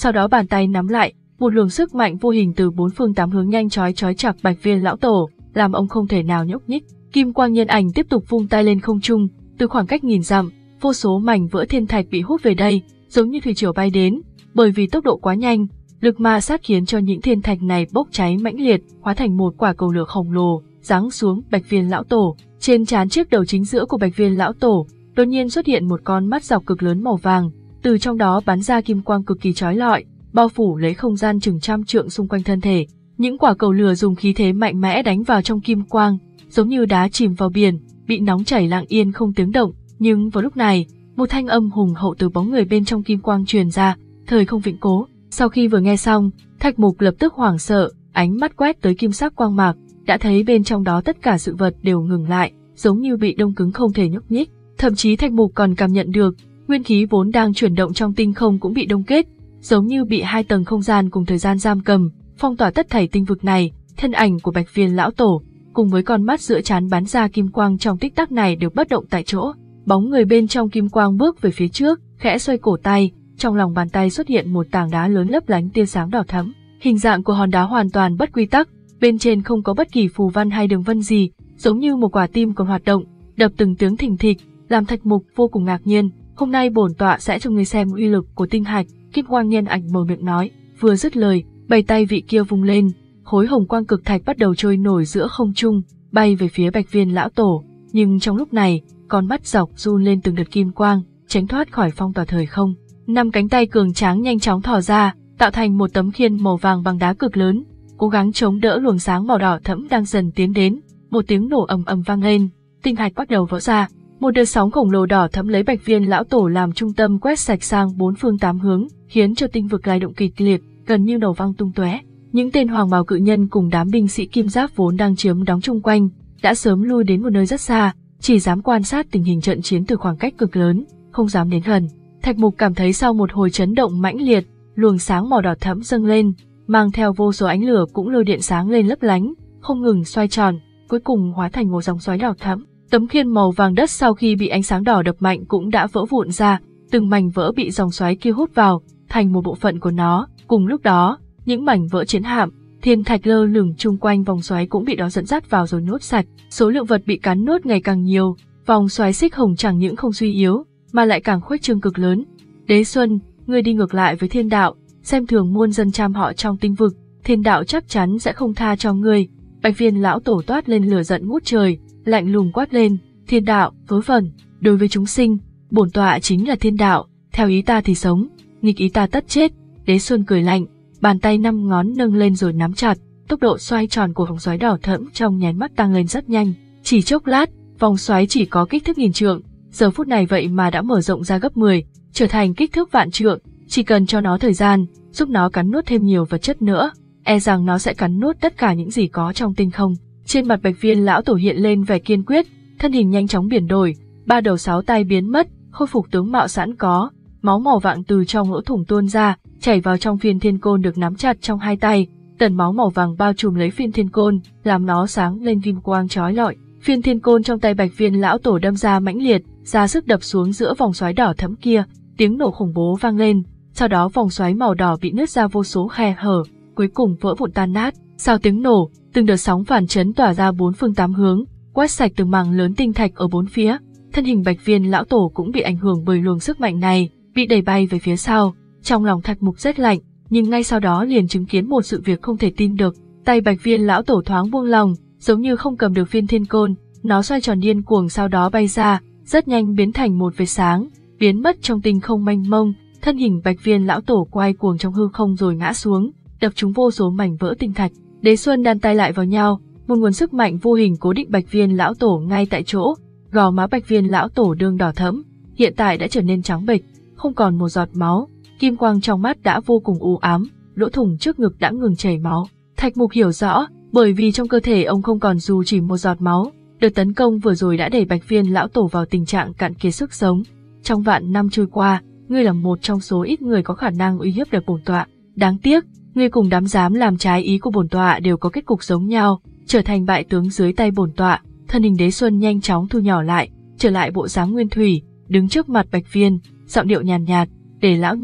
sau đó bàn tay nắm lại, một luồng sức mạnh vô hình từ bốn phương tám hướng nhanh chói chói chặt Bạch Viên lão tổ, làm ông không thể nào nhúc nhích. Kim quang nhân ảnh tiếp tục vung tay lên không trung, từ khoảng cách nghìn dặm, vô số mảnh vỡ thiên thạch bị hút về đây, giống như thủy triều bay đến, bởi vì tốc độ quá nhanh, lực ma sát khiến cho những thiên thạch này bốc cháy mãnh liệt, hóa thành một quả cầu lửa khổng lồ, giáng xuống Bạch Viên lão tổ. Trên trán chiếc đầu chính giữa của Bạch Viên lão tổ, đột nhiên xuất hiện một con mắt dọc cực lớn màu vàng, từ trong đó bắn ra kim quang cực kỳ chói lọi, bao phủ lấy không gian chừng trăm trượng xung quanh thân thể. Những quả cầu lửa dùng khí thế mạnh mẽ đánh vào trong kim quang, giống như đá chìm vào biển, bị nóng chảy lặng yên không tiếng động. Nhưng vào lúc này, một thanh âm hùng hậu từ bóng người bên trong kim quang truyền ra, thời không vĩnh cố. Sau khi vừa nghe xong, Thạch Mục lập tức hoảng sợ, ánh mắt quét tới kim sắc quang mạc, đã thấy bên trong đó tất cả sự vật đều ngừng lại, giống như bị đông cứng không thể nhúc nhích. Thậm chí Thạch Mục còn cảm nhận được, nguyên khí vốn đang chuyển động trong tinh không cũng bị đông kết, giống như bị hai tầng không gian cùng thời gian giam cầm, phong tỏa tất thảy tinh vực này. Thân ảnh của Bạch Viên lão tổ, cùng với con mắt giữa trán bắn ra kim quang trong tích tắc này đều bất động tại chỗ. Bóng người bên trong kim quang bước về phía trước, khẽ xoay cổ tay, trong lòng bàn tay xuất hiện một tảng đá lớn lấp lánh tia sáng đỏ thẫm. Hình dạng của hòn đá hoàn toàn bất quy tắc, bên trên không có bất kỳ phù văn hay đường vân gì, giống như một quả tim còn hoạt động, đập từng tiếng thình thịch, làm Thạch Mục vô cùng ngạc nhiên. Hôm nay bổn tọa sẽ cho ngươi xem uy lực của tinh hạch. Kim quang nhân ảnh mở miệng nói, vừa dứt lời, bảy tay vị kia vung lên, khối hồng quang cực thạch bắt đầu trôi nổi giữa không trung, bay về phía Bạch Viên lão tổ. Nhưng trong lúc này, con mắt dọc run lên từng đợt kim quang, tránh thoát khỏi phong tỏa thời không. Năm cánh tay cường tráng nhanh chóng thò ra, tạo thành một tấm khiên màu vàng bằng đá cực lớn, cố gắng chống đỡ luồng sáng màu đỏ thẫm đang dần tiến đến. Một tiếng nổ ầm ầm vang lên, tinh hạch bắt đầu vỡ ra. Một đợt sóng khổng lồ đỏ thẫm lấy Bạch Viên lão tổ làm trung tâm quét sạch sang bốn phương tám hướng, khiến cho tinh vực lay động kịch liệt, gần như nổ vang tung tóe. Những tên hoàng bào cự nhân cùng đám binh sĩ kim giáp vốn đang chiếm đóng chung quanh, đã sớm lui đến một nơi rất xa, chỉ dám quan sát tình hình trận chiến từ khoảng cách cực lớn, không dám đến gần. Thạch Mục cảm thấy sau một hồi chấn động mãnh liệt, luồng sáng màu đỏ thẫm dâng lên, mang theo vô số ánh lửa cũng lôi điện sáng lên lấp lánh, không ngừng xoay tròn, cuối cùng hóa thành một dòng xoáy đỏ thẫm. Tấm khiên màu vàng đất sau khi bị ánh sáng đỏ đập mạnh cũng đã vỡ vụn ra, từng mảnh vỡ bị dòng xoáy kia hút vào, thành một bộ phận của nó. Cùng lúc đó, những mảnh vỡ chiến hạm, thiên thạch lơ lửng chung quanh vòng xoáy cũng bị đó dẫn dắt vào rồi nuốt sạch. Số lượng vật bị cắn nuốt ngày càng nhiều, vòng xoáy xích hồng chẳng những không suy yếu, mà lại càng khuếch trương cực lớn. Đế Xuân, ngươi đi ngược lại với thiên đạo, xem thường muôn dân trăm họ trong tinh vực, thiên đạo chắc chắn sẽ không tha cho ngươi. Bạch Viên lão tổ toát lên lửa giận ngút trời, lạnh lùng quát lên, thiên đạo, vớ vẩn, đối với chúng sinh, bổn tọa chính là thiên đạo, theo ý ta thì sống, nghịch ý ta tất chết. Đế Xuân cười lạnh, bàn tay năm ngón nâng lên rồi nắm chặt, tốc độ xoay tròn của vòng xoáy đỏ thẫm trong nháy mắt tăng lên rất nhanh. Chỉ chốc lát, vòng xoáy chỉ có kích thước nghìn trượng, giờ phút này vậy mà đã mở rộng ra gấp mười, trở thành kích thước vạn trượng. Chỉ cần cho nó thời gian, giúp nó cắn nuốt thêm nhiều vật chất nữa, e rằng nó sẽ cắn nuốt tất cả những gì có trong tinh không. Trên mặt Bạch Viên lão tổ hiện lên vẻ kiên quyết, thân hình nhanh chóng biến đổi, ba đầu sáu tay biến mất, khôi phục tướng mạo sẵn có, máu màu vàng từ trong lỗ thủng tuôn ra, chảy vào trong phiên thiên côn được nắm chặt trong hai tay. Tần máu màu vàng bao trùm lấy phiên thiên côn, làm nó sáng lên kim quang chói lọi. Phiên thiên côn trong tay Bạch Viên lão tổ đâm ra mãnh liệt, ra sức đập xuống giữa vòng xoáy đỏ thẫm kia, tiếng nổ khủng bố vang lên. Sau đó vòng xoáy màu đỏ bị nứt ra vô số khe hở, cuối cùng vỡ vụn tan nát. Sau tiếng nổ, từng đợt sóng phản chấn tỏa ra bốn phương tám hướng, quét sạch từng mảng lớn tinh thạch ở bốn phía. Thân hình Bạch Viên lão tổ cũng bị ảnh hưởng bởi luồng sức mạnh này, bị đẩy bay về phía sau. Trong lòng Thạch Mục rét lạnh, nhưng ngay sau đó liền chứng kiến một sự việc không thể tin được. Tay Bạch Viên lão tổ thoáng buông lòng, giống như không cầm được phiên thiên côn, nó xoay tròn điên cuồng sau đó bay ra, rất nhanh biến thành một vệt sáng, biến mất trong tinh không mênh mông. Thân hình Bạch Viên lão tổ quay cuồng trong hư không rồi ngã xuống, đập trúng vô số mảnh vỡ tinh thạch. Đế Xuân đan tay lại vào nhau, một nguồn sức mạnh vô hình cố định Bạch Viên lão tổ ngay tại chỗ. Gò má Bạch Viên lão tổ đương đỏ thẫm, hiện tại đã trở nên trắng bệch, không còn một giọt máu. Kim quang trong mắt đã vô cùng u ám, lỗ thủng trước ngực đã ngừng chảy máu. Thạch Mục hiểu rõ, bởi vì trong cơ thể ông không còn dù chỉ một giọt máu. Đợt tấn công vừa rồi đã đẩy Bạch Viên lão tổ vào tình trạng cạn kiệt sức sống. Trong vạn năm trôi qua, ngươi là một trong số ít người có khả năng uy hiếp được bổn tọa. Đáng tiếc, ngươi cùng đám dám làm trái ý của bổn tọa đều có kết cục giống nhau, trở thành bại tướng dưới tay bổn tọa. Thân hình Đế Xuân nhanh chóng thu nhỏ lại, trở lại bộ dáng nguyên thủy, đứng trước mặt Bạch Viên, giọng điệu nhàn nhạt, "Để lão nhân,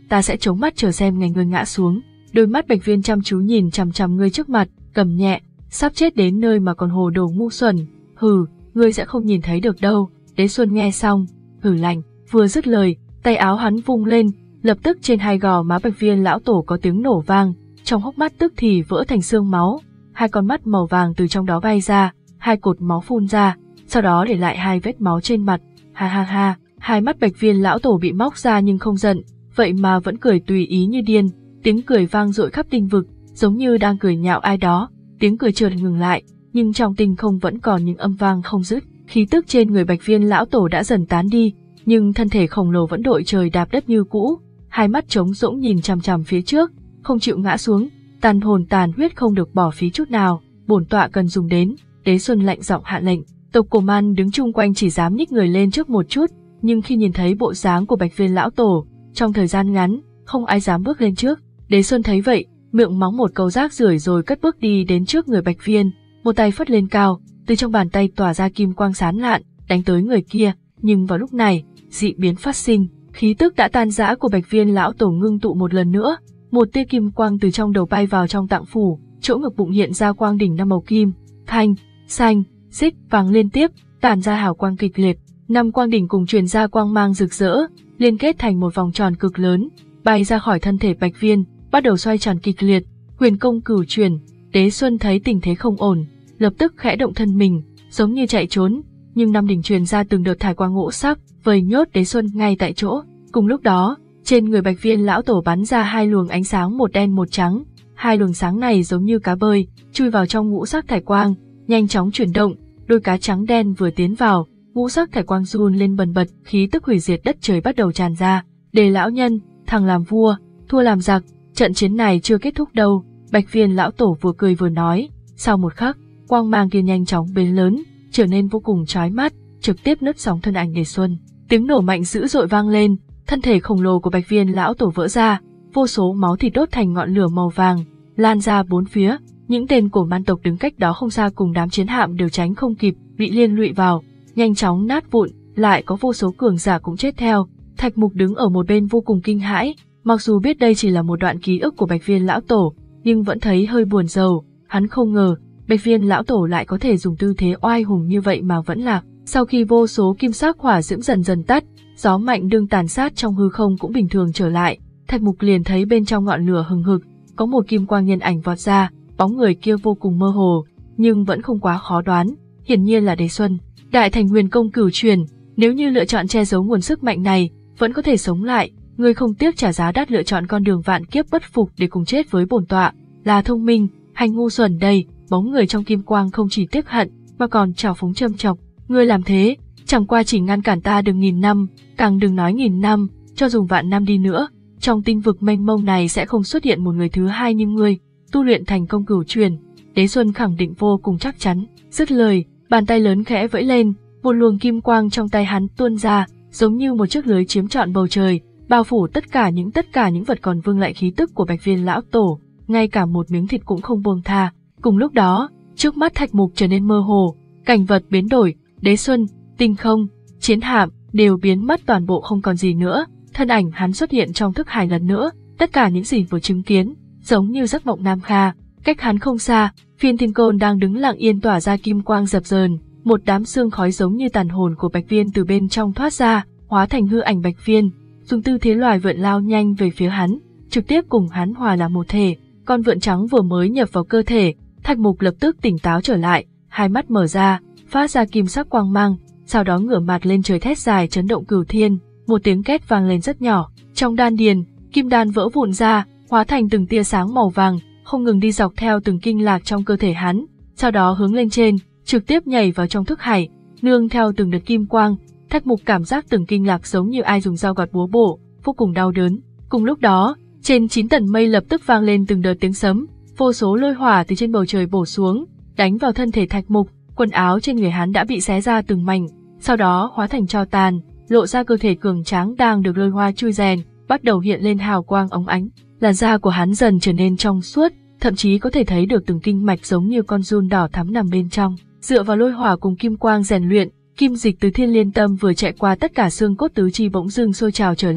ta sẽ chống mắt chờ xem ngày ngươi ngã xuống. Đôi mắt Bạch Viên chăm chú nhìn chằm chằm ngươi trước mặt, cầm nhẹ, sắp chết đến nơi mà còn hồ đồ ngu xuẩn. Hừ, ngươi sẽ không nhìn thấy được đâu. Đế Xuân nghe xong, hừ lạnh, vừa dứt lời, tay áo hắn vung lên, lập tức trên hai gò má Bạch Viên lão tổ có tiếng nổ vang, trong hốc mắt tức thì vỡ thành xương máu, hai con mắt màu vàng từ trong đó bay ra, hai cột máu phun ra, sau đó để lại hai vết máu trên mặt. Ha ha ha, hai mắt Bạch Viên lão tổ bị móc ra nhưng không giận, vậy mà vẫn cười tùy ý như điên, tiếng cười vang dội khắp tinh vực, giống như đang cười nhạo ai đó. Tiếng cười chợt ngừng lại, nhưng trong tinh không vẫn còn những âm vang không dứt. Khí tức trên người Bạch Viên lão tổ đã dần tán đi, nhưng thân thể khổng lồ vẫn đội trời đạp đất như cũ, hai mắt trống rỗng nhìn chằm chằm phía trước, không chịu ngã xuống, tàn hồn tàn huyết không được bỏ phí chút nào, bổn tọa cần dùng đến. Đế Xuân lạnh giọng hạ lệnh. Tộc Cổ Man đứng chung quanh chỉ dám nhích người lên trước một chút, nhưng khi nhìn thấy bộ dáng của Bạch Viên lão tổ, trong thời gian ngắn, không ai dám bước lên trước. Đế Xuân thấy vậy, miệng mắng một câu rác rưởi rồi cất bước đi đến trước người Bạch Viên, một tay phất lên cao, từ trong bàn tay tỏa ra kim quang sáng lạn, đánh tới người kia. Nhưng vào lúc này, dị biến phát sinh, khí tức đã tan rã của Bạch Viên lão tổ ngưng tụ một lần nữa, một tia kim quang từ trong đầu bay vào trong tạng phủ, chỗ ngực bụng hiện ra quang đỉnh năm màu kim, thanh, xanh, xích, vàng liên tiếp, tản ra hào quang kịch liệt. Năm quang đỉnh cùng truyền ra quang mang rực rỡ, liên kết thành một vòng tròn cực lớn, bay ra khỏi thân thể Bạch Viên, bắt đầu xoay tròn kịch liệt. Huyền công cửu truyền. Đế Xuân thấy tình thế không ổn, lập tức khẽ động thân mình, giống như chạy trốn, nhưng năm đỉnh truyền ra từng đợt thải quang ngũ sắc, vây nhốt Đế Xuân ngay tại chỗ. Cùng lúc đó, trên người Bạch Viên lão tổ bắn ra hai luồng ánh sáng một đen một trắng, hai luồng sáng này giống như cá bơi, chui vào trong ngũ sắc thải quang, nhanh chóng chuyển động. Đôi cá trắng đen vừa tiến vào, ngũ sắc thải quang run lên bần bật, khí tức hủy diệt đất trời bắt đầu tràn ra. Đề lão nhân, thằng làm vua, thua làm giặc, trận chiến này chưa kết thúc đâu. Bạch Viên lão tổ vừa cười vừa nói. Sau một khắc, quang mang kia nhanh chóng biến lớn, trở nên vô cùng chói mắt, trực tiếp nứt sóng thân ảnh Đề Xuân. Tiếng nổ mạnh dữ dội vang lên, thân thể khổng lồ của Bạch Viên lão tổ vỡ ra, vô số máu thịt đốt thành ngọn lửa màu vàng, lan ra bốn phía. Những tên của man tộc đứng cách đó không xa cùng đám chiến hạm đều tránh không kịp, bị liên lụy vào, nhanh chóng nát vụn, lại có vô số cường giả cũng chết theo. Thạch Mục đứng ở một bên vô cùng kinh hãi, mặc dù biết đây chỉ là một đoạn ký ức của Bạch Viên lão tổ, nhưng vẫn thấy hơi buồn rầu. Hắn không ngờ, Bạch Viên lão tổ lại có thể dùng tư thế oai hùng như vậy mà vẫn lạc. Sau khi vô số kim sắc hỏa diễm dần dần tắt, gió mạnh đương tàn sát trong hư không cũng bình thường trở lại. Thạch Mục liền thấy bên trong ngọn lửa hừng hực, có một kim quang nhân ảnh vọt ra, bóng người kia vô cùng mơ hồ, nhưng vẫn không quá khó đoán, hiển nhiên là Đế Xuân. Đại thành huyền công cửu truyền, nếu như lựa chọn che giấu nguồn sức mạnh này, vẫn có thể sống lại, ngươi không tiếc trả giá đắt lựa chọn con đường vạn kiếp bất phục để cùng chết với bổn tọa, là thông minh, hay ngu xuẩn đây? Bóng người trong kim quang không chỉ tiếc hận, mà còn trào phúng châm chọc. Ngươi làm thế, chẳng qua chỉ ngăn cản ta đừng nghìn năm, càng đừng nói nghìn năm, cho dùng vạn năm đi nữa, trong tinh vực mênh mông này sẽ không xuất hiện một người thứ hai như ngươi. Tu luyện thành công cửu truyền, Đế Xuân khẳng định vô cùng chắc chắn. Dứt lời, bàn tay lớn khẽ vẫy lên, một luồng kim quang trong tay hắn tuôn ra, giống như một chiếc lưới chiếm trọn bầu trời, bao phủ tất cả những tất cả những vật còn vương lại khí tức của Bạch Viên lão tổ, ngay cả một miếng thịt cũng không buông tha. Cùng lúc đó, trước mắt Thạch Mục trở nên mơ hồ, cảnh vật biến đổi, Đế Xuân, tinh không, chiến hạm đều biến mất toàn bộ không còn gì nữa. Thân ảnh hắn xuất hiện trong thức hải lần nữa, tất cả những gì vừa chứng kiến giống như giấc mộng Nam Kha. Cách hắn không xa, Phiên Thiên Côn đang đứng lặng yên tỏa ra kim quang dập dờn, một đám xương khói giống như tàn hồn của Bạch Viên từ bên trong thoát ra, hóa thành hư ảnh Bạch Viên, dùng tư thế loài vượn lao nhanh về phía hắn, trực tiếp cùng hắn hòa là một thể. Con vượn trắng vừa mới nhập vào cơ thể, Thạch Mục lập tức tỉnh táo trở lại, hai mắt mở ra, phát ra kim sắc quang mang, sau đó ngửa mặt lên trời thét dài chấn động cửu thiên, một tiếng két vang lên rất nhỏ, trong đan điền, kim đan vỡ vụn ra, hóa thành từng tia sáng màu vàng, không ngừng đi dọc theo từng kinh lạc trong cơ thể hắn, sau đó hướng lên trên, trực tiếp nhảy vào trong thức hải, nương theo từng đợt kim quang. Thạch Mục cảm giác từng kinh lạc giống như ai dùng dao gọt búa bổ, vô cùng đau đớn. Cùng lúc đó, trên chín tầng mây lập tức vang lên từng đợt tiếng sấm, vô số lôi hỏa từ trên bầu trời bổ xuống, đánh vào thân thể Thạch Mục, quần áo trên người hắn đã bị xé ra từng mảnh, sau đó hóa thành tro tàn, lộ ra cơ thể cường tráng đang được lôi hoa chui rèn, bắt đầu hiện lên hào quang óng ánh. Làn da của hắn dần trở nên trong suốt, thậm chí có thể thấy được từng kinh mạch giống như con giun đỏ thắm nằm bên trong. Dựa vào lôi hỏa cùng kim quang rèn luyện, kim dịch từ Thiên Liên Tâm vừa chạy qua tất cả xương cốt tứ chi bỗng dưng sôi trào trở lại,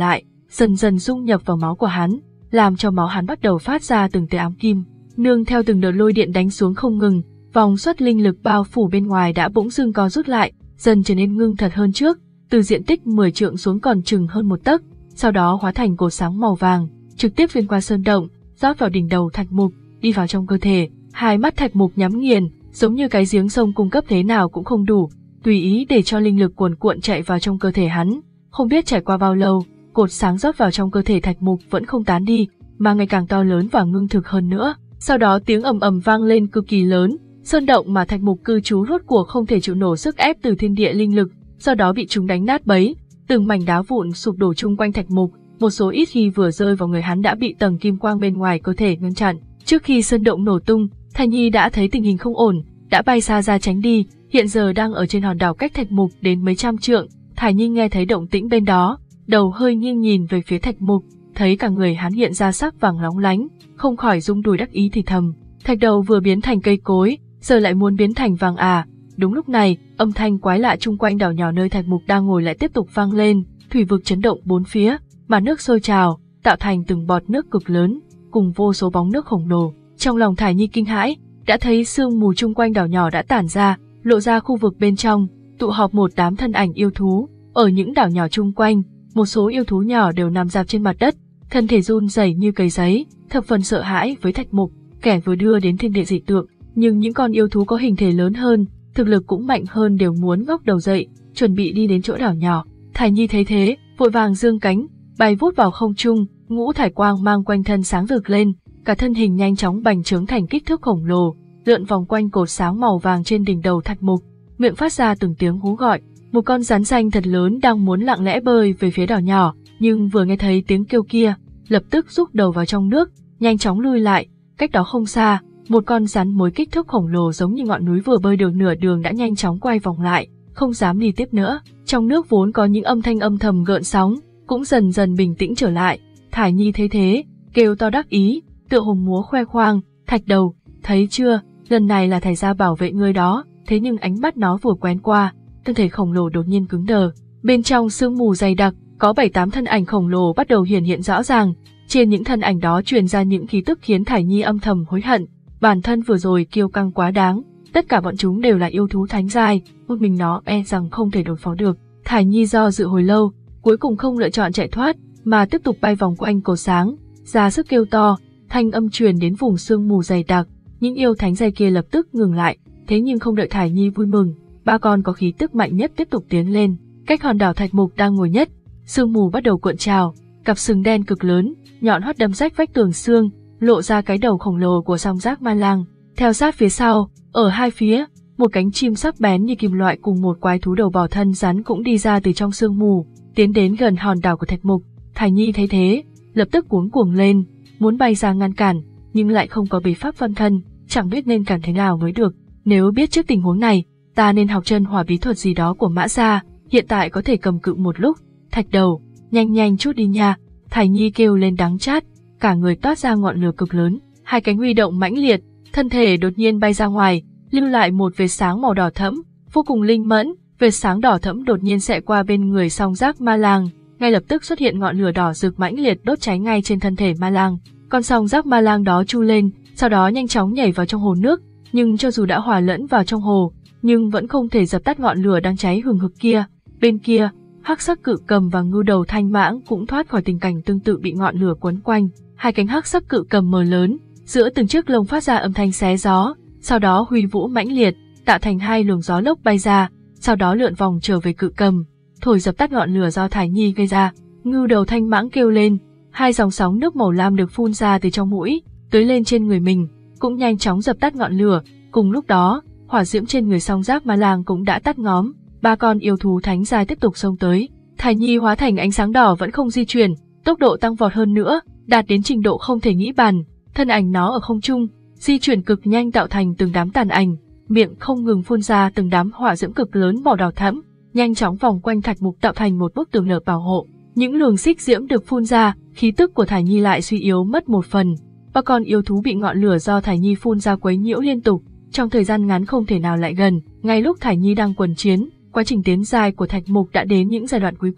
dần dần dung nhập vào máu của hắn, làm cho máu hắn bắt đầu phát ra từng tia ám kim. Nương theo từng đợt lôi điện đánh xuống không ngừng, vòng xuất linh lực bao phủ bên ngoài đã bỗng dưng co rút lại, dần trở nên ngưng thật hơn trước, từ diện tích mười trượng xuống còn chừng hơn một tấc, sau đó hóa thành cột sáng màu vàng, trực tiếp xuyên qua sơn động, rót vào đỉnh đầu Thạch Mục, đi vào trong cơ thể. Hai mắt Thạch Mục nhắm nghiền, giống như cái giếng sông cung cấp thế nào cũng không đủ, tùy ý để cho linh lực cuồn cuộn chạy vào trong cơ thể hắn. Không biết trải qua bao lâu, cột sáng rót vào trong cơ thể Thạch Mục vẫn không tán đi, mà ngày càng to lớn và ngưng thực hơn nữa. Sau đó tiếng ầm ầm vang lên cực kỳ lớn, sơn động mà Thạch Mục cư trú rốt cuộc không thể chịu nổi sức ép từ thiên địa linh lực, sau đó bị chúng đánh nát bấy, từng mảnh đá vụn sụp đổ chung quanh Thạch Mục, một số ít khi vừa rơi vào người hắn đã bị tầng kim quang bên ngoài cơ thể ngăn chặn. Trước khi sơn động nổ tung, Thải Nhi đã thấy tình hình không ổn, đã bay xa ra tránh đi, hiện giờ đang ở trên hòn đảo cách Thạch Mục đến mấy trăm trượng. Thải Nhi nghe thấy động tĩnh bên đó, đầu hơi nghiêng nhìn về phía Thạch Mục, thấy cả người hắn hiện ra sắc vàng lóng lánh, không khỏi rung đùi đắc ý thì thầm, Thạch đầu vừa biến thành cây cối, giờ lại muốn biến thành vàng à. Đúng lúc này, âm thanh quái lạ chung quanh đảo nhỏ nơi Thạch Mục đang ngồi lại tiếp tục vang lên, thủy vực chấn động bốn phía, mà nước sôi trào, tạo thành từng bọt nước cực lớn, cùng vô số bóng nước khổng lồ. Trong lòng Thải Nhi kinh hãi, đã thấy sương mù chung quanh đảo nhỏ đã tản ra, lộ ra khu vực bên trong, tụ họp một đám thân ảnh yêu thú. Ở những đảo nhỏ chung quanh, một số yêu thú nhỏ đều nằm rạp trên mặt đất, thân thể run rẩy như cầy giấy, thập phần sợ hãi với Thạch Mục, kẻ vừa đưa đến thiên địa dị tượng. Nhưng những con yêu thú có hình thể lớn hơn, thực lực cũng mạnh hơn đều muốn ngóc đầu dậy, chuẩn bị đi đến chỗ đảo nhỏ. Thải Nhi thấy thế, vội vàng giương cánh, bay vút vào không trung, ngũ thải quang mang quanh thân sáng rực lên, cả thân hình nhanh chóng bành trướng thành kích thước khổng lồ, lượn vòng quanh cột sáng màu vàng trên đỉnh đầu Thạch Mục, miệng phát ra từng tiếng hú gọi. Một con rắn xanh thật lớn đang muốn lặng lẽ bơi về phía đảo nhỏ, nhưng vừa nghe thấy tiếng kêu kia, lập tức rút đầu vào trong nước, nhanh chóng lui lại. Cách đó không xa, một con rắn mối kích thước khổng lồ giống như ngọn núi vừa bơi được nửa đường đã nhanh chóng quay vòng lại, không dám đi tiếp nữa. Trong nước vốn có những âm thanh âm thầm gợn sóng, cũng dần dần bình tĩnh trở lại. Thải Nhi thấy thế, kêu to đắc ý, tựa hồ múa khoe khoang, Thạch đầu, thấy chưa, lần này là thầy ra bảo vệ ngươi đó. Thế nhưng ánh mắt nó vừa quen qua, thân thể khổng lồ đột nhiên cứng đờ. Bên trong sương mù dày đặc, có bảy tám thân ảnh khổng lồ bắt đầu hiển hiện rõ ràng. Trên những thân ảnh đó truyền ra những khí tức khiến Thải Nhi âm thầm hối hận. Bản thân vừa rồi kiêu căng quá đáng, tất cả bọn chúng đều là yêu thú thánh giai, một mình nó e rằng không thể đối phó được. Thải Nhi do dự hồi lâu, cuối cùng không lựa chọn chạy thoát, mà tiếp tục bay vòng quanh cột sáng, ra sức kêu to, thanh âm truyền đến vùng sương mù dày đặc. Những yêu thánh giai kia lập tức ngừng lại, thế nhưng không đợi Thải Nhi vui mừng, ba con có khí tức mạnh nhất tiếp tục tiến lên, cách hòn đảo Thạch Mục đang ngồi nhất, sương mù bắt đầu cuộn trào, cặp sừng đen cực lớn, nhọn hoắt đâm rách vách tường xương, lộ ra cái đầu khổng lồ của song giác ma lang. Theo sát phía sau, ở hai phía, một cánh chim sắc bén như kim loại cùng một quái thú đầu bò thân rắn cũng đi ra từ trong sương mù, tiến đến gần hòn đảo của Thạch Mục. Thải Nhi thấy thế, lập tức cuống cuồng lên, muốn bay ra ngăn cản, nhưng lại không có bí pháp phân thân, chẳng biết nên cản thế nào mới được. Nếu biết trước tình huống này, ta nên học chân hỏa bí thuật gì đó của Mã gia, hiện tại có thể cầm cự một lúc. Thạch đầu, nhanh nhanh chút đi nha. Thải Nhi kêu lên đắng chát, cả người toát ra ngọn lửa cực lớn, hai cánh huy động mãnh liệt, thân thể đột nhiên bay ra ngoài, lưu lại một vệt sáng màu đỏ thẫm, vô cùng linh mẫn. Vệt sáng đỏ thẫm đột nhiên xẹt qua bên người song giác ma lang, ngay lập tức xuất hiện ngọn lửa đỏ rực mãnh liệt đốt cháy ngay trên thân thể ma lang. Con song giác ma lang đó chu lên, sau đó nhanh chóng nhảy vào trong hồ nước, nhưng cho dù đã hòa lẫn vào trong hồ, nhưng vẫn không thể dập tắt ngọn lửa đang cháy hừng hực kia. Bên kia, hắc sắc cự cầm và ngưu đầu thanh mãng cũng thoát khỏi tình cảnh tương tự bị ngọn lửa quấn quanh. Hai cánh hắc sắc cự cầm mờ lớn, giữa từng chiếc lông phát ra âm thanh xé gió, sau đó huy vũ mãnh liệt, tạo thành hai luồng gió lốc bay ra, sau đó lượn vòng trở về cự cầm, thổi dập tắt ngọn lửa do Thải Nhi gây ra. Ngưu đầu thanh mãng kêu lên, hai dòng sóng nước màu lam được phun ra từ trong mũi, tưới lên trên người mình, cũng nhanh chóng dập tắt ngọn lửa. Cùng lúc đó, hỏa diễm trên người song giác ma lang cũng đã tắt ngóm. Ba con yêu thú thánh giai tiếp tục xông tới. Thải Nhi hóa thành ánh sáng đỏ vẫn không di chuyển, tốc độ tăng vọt hơn nữa, đạt đến trình độ không thể nghĩ bàn. Thân ảnh nó ở không trung, di chuyển cực nhanh tạo thành từng đám tàn ảnh, miệng không ngừng phun ra từng đám hỏa diễm cực lớn màu đỏ thẫm, nhanh chóng vòng quanh Thạch Mục tạo thành một bức tường lợp bảo hộ. Những luồng xích diễm được phun ra, khí tức của Thải Nhi lại suy yếu mất một phần. Ba con yêu thú bị ngọn lửa do Thải Nhi phun ra quấy nhiễu liên tục, trong thời gian ngắn không thể nào lại gần. Ngay lúc Thải Nhi đang quần chiến, quá trình tiến giai của Thạch Mục đã đến những giai đoạn cuối cùng.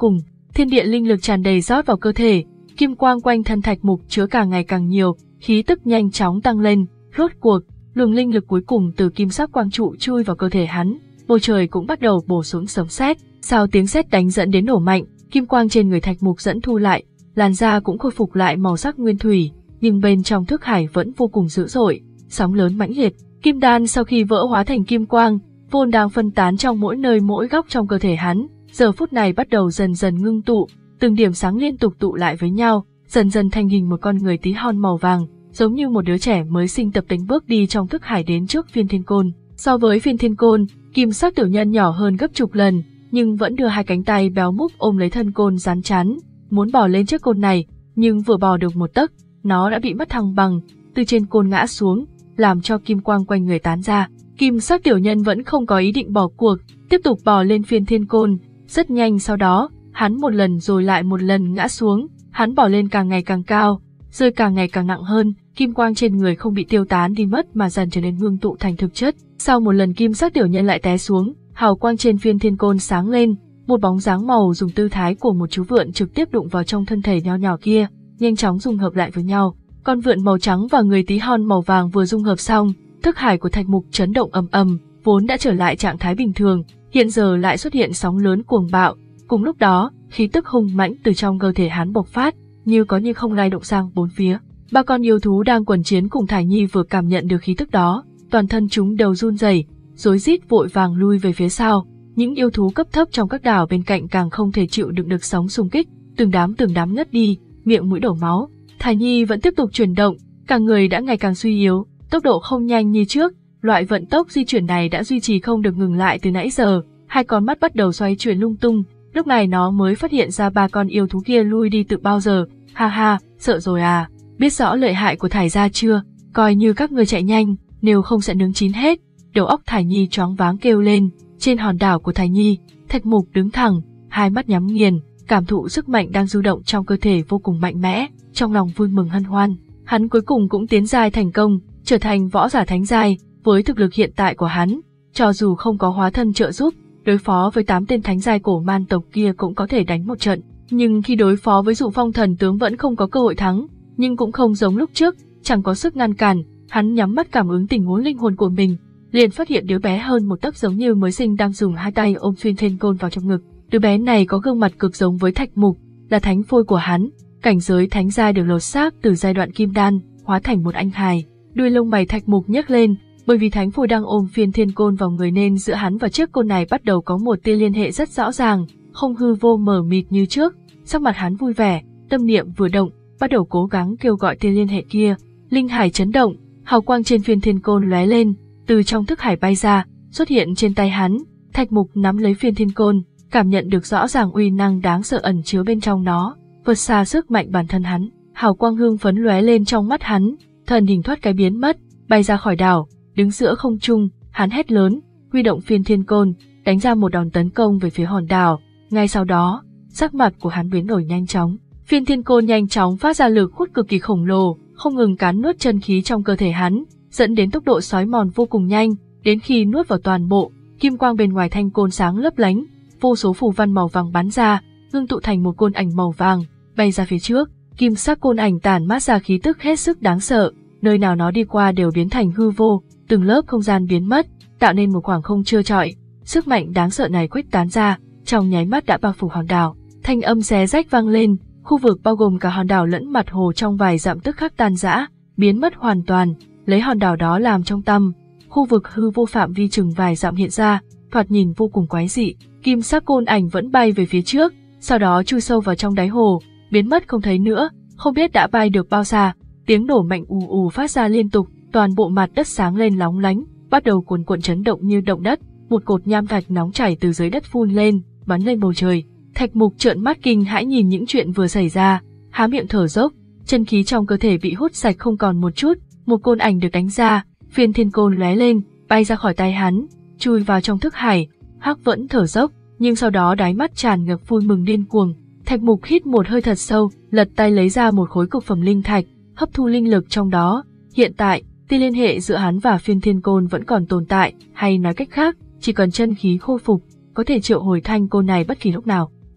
thiên địa linh lực tràn đầy rót vào cơ thể, kim quang quanh thân Thạch Mục chứa càng ngày càng nhiều, khí tức nhanh chóng tăng lên, rốt cuộc, luồng linh lực cuối cùng từ kim sắc quang trụ chui vào cơ thể hắn, bầu trời cũng bắt đầu bổ xuống sấm sét, sau tiếng sét đánh dẫn đến nổ mạnh, kim quang trên người Thạch Mục dẫn thu lại, làn da cũng khôi phục lại màu sắc nguyên thủy, nhưng bên trong thức hải vẫn vô cùng dữ dội, sóng lớn mãnh liệt. Kim đan sau khi vỡ hóa thành kim quang, vốn đang phân tán trong mỗi nơi mỗi góc trong cơ thể hắn, giờ phút này bắt đầu dần dần ngưng tụ, từng điểm sáng liên tục tụ lại với nhau, dần dần thành hình một con người tí hon màu vàng, giống như một đứa trẻ mới sinh tập tễnh bước đi trong thức hải đến trước Phiên Thiên Côn. So với Phiên Thiên Côn, kim sắc tiểu nhân nhỏ hơn gấp chục lần, nhưng vẫn đưa hai cánh tay béo múc ôm lấy thân côn rắn chắn, muốn bò lên chiếc côn này, nhưng vừa bò được một tấc, nó đã bị mất thăng bằng, từ trên côn ngã xuống, làm cho kim quang quanh người tán ra. Kim sắc tiểu nhân vẫn không có ý định bỏ cuộc, tiếp tục bò lên Phiên Thiên Côn, rất nhanh sau đó, hắn một lần rồi lại một lần ngã xuống, hắn bò lên càng ngày càng cao, rơi càng ngày càng nặng hơn, kim quang trên người không bị tiêu tán đi mất mà dần trở nên ngưng tụ thành thực chất. Sau một lần kim sắc tiểu nhân lại té xuống, hào quang trên Phiên Thiên Côn sáng lên, một bóng dáng màu dùng tư thái của một chú vượn trực tiếp đụng vào trong thân thể nho nhỏ kia, nhanh chóng dung hợp lại với nhau. Con vượn màu trắng và người tí hon màu vàng vừa dung hợp xong, thức hải của Thạch Mục chấn động ầm ầm, vốn đã trở lại trạng thái bình thường, hiện giờ lại xuất hiện sóng lớn cuồng bạo. Cùng lúc đó, khí tức hung mãnh từ trong cơ thể hắn bộc phát, như có như không lay động sang bốn phía. Ba con yêu thú đang quần chiến cùng Thải Nhi vừa cảm nhận được khí tức đó, toàn thân chúng đều run rẩy, rối rít vội vàng lui về phía sau. Những yêu thú cấp thấp trong các đảo bên cạnh càng không thể chịu đựng được sóng xung kích, từng đám từng đám ngất đi, miệng mũi đổ máu. Thải Nhi vẫn tiếp tục chuyển động, cả người đã ngày càng suy yếu, tốc độ không nhanh như trước, loại vận tốc di chuyển này đã duy trì không được ngừng lại từ nãy giờ, hai con mắt bắt đầu xoay chuyển lung tung, lúc này nó mới phát hiện ra ba con yêu thú kia lui đi từ bao giờ, ha ha, sợ rồi à, biết rõ lợi hại của Thải gia chưa, coi như các người chạy nhanh, nếu không sẽ nướng chín hết. Đầu óc Thải Nhi choáng váng kêu lên, trên hòn đảo của Thải Nhi, Thạch Mục đứng thẳng, hai mắt nhắm nghiền, cảm thụ sức mạnh đang du động trong cơ thể vô cùng mạnh mẽ, trong lòng vui mừng hân hoan. Hắn cuối cùng cũng tiến giai thành công, trở thành võ giả thánh giai, với thực lực hiện tại của hắn, cho dù không có hóa thân trợ giúp, đối phó với tám tên thánh giai cổ man tộc kia cũng có thể đánh một trận, nhưng khi đối phó với Dụ Phong thần tướng vẫn không có cơ hội thắng, nhưng cũng không giống lúc trước, chẳng có sức ngăn cản, hắn nhắm mắt cảm ứng tình huống linh hồn của mình, liền phát hiện đứa bé hơn một tấc giống như mới sinh đang dùng hai tay ôm Phiên Thiên Côn vào trong ngực. Đứa bé này có gương mặt cực giống với Thạch Mục, là thánh phôi của hắn, cảnh giới thánh giai được lột xác từ giai đoạn kim đan, hóa thành một anh hài. Đuôi lông mày Thạch Mục nhấc lên, bởi vì thánh phôi đang ôm Phiên Thiên Côn vào người nên giữa hắn và chiếc côn này bắt đầu có một tia liên hệ rất rõ ràng, không hư vô mờ mịt như trước. Sắc mặt hắn vui vẻ, tâm niệm vừa động, bắt đầu cố gắng kêu gọi tia liên hệ kia. Linh hải chấn động, hào quang trên Phiên Thiên Côn lóe lên, từ trong thức hải bay ra, xuất hiện trên tay hắn. Thạch Mục nắm lấy Phiên Thiên Côn, cảm nhận được rõ ràng uy năng đáng sợ ẩn chứa bên trong nó, vượt xa sức mạnh bản thân hắn. Hào quang hương phấn lóe lên trong mắt hắn, thần hình thoát cái biến mất, bay ra khỏi đảo, đứng giữa không trung, hắn hét lớn, huy động Phiên Thiên Côn, đánh ra một đòn tấn công về phía hòn đảo. Ngay sau đó, sắc mặt của hắn biến đổi nhanh chóng. Phiên Thiên Côn nhanh chóng phát ra lực hút cực kỳ khổng lồ, không ngừng cắn nuốt chân khí trong cơ thể hắn, dẫn đến tốc độ xói mòn vô cùng nhanh, đến khi nuốt vào toàn bộ, kim quang bên ngoài thanh côn sáng lấp lánh, vô số phù văn màu vàng bắn ra, ngưng tụ thành một côn ảnh màu vàng, bay ra phía trước. Kim sắc côn ảnh tản mát ra khí tức hết sức đáng sợ, nơi nào nó đi qua đều biến thành hư vô, từng lớp không gian biến mất, tạo nên một khoảng không trơ trọi. Sức mạnh đáng sợ này khuếch tán ra, trong nháy mắt đã bao phủ hòn đảo. Thanh âm xé rách vang lên, khu vực bao gồm cả hòn đảo lẫn mặt hồ trong vài dặm tức khắc tan rã, biến mất hoàn toàn, lấy hòn đảo đó làm trung tâm. Khu vực hư vô phạm vi chừng vài dặm hiện ra, thoạt nhìn vô cùng quái dị. Kim sắc côn ảnh vẫn bay về phía trước, sau đó chui sâu vào trong đáy hồ, biến mất không thấy nữa, không biết đã bay được bao xa. Tiếng nổ mạnh ù ù phát ra liên tục, toàn bộ mặt đất sáng lên lóng lánh, bắt đầu cuồn cuộn chấn động như động đất, một cột nham thạch nóng chảy từ dưới đất phun lên, bắn lên bầu trời. Thạch Mục trợn mắt kinh hãi nhìn những chuyện vừa xảy ra, há miệng thở dốc, chân khí trong cơ thể bị hút sạch không còn một chút, một côn ảnh được đánh ra, Phiên Thiên Côn lóe lên, bay ra khỏi tay hắn, chui vào trong thức hải. Hắc vẫn thở dốc, nhưng sau đó đáy mắt tràn ngập vui mừng điên cuồng. Thạch Mục hít một hơi thật sâu, lật tay lấy ra một khối cực phẩm linh thạch, hấp thu linh lực trong đó. Hiện tại, tia liên hệ giữa hắn và Phiên Thiên Côn vẫn còn tồn tại, hay nói cách khác, chỉ cần chân khí khôi phục, có thể triệu hồi thanh côn này bất kỳ lúc nào.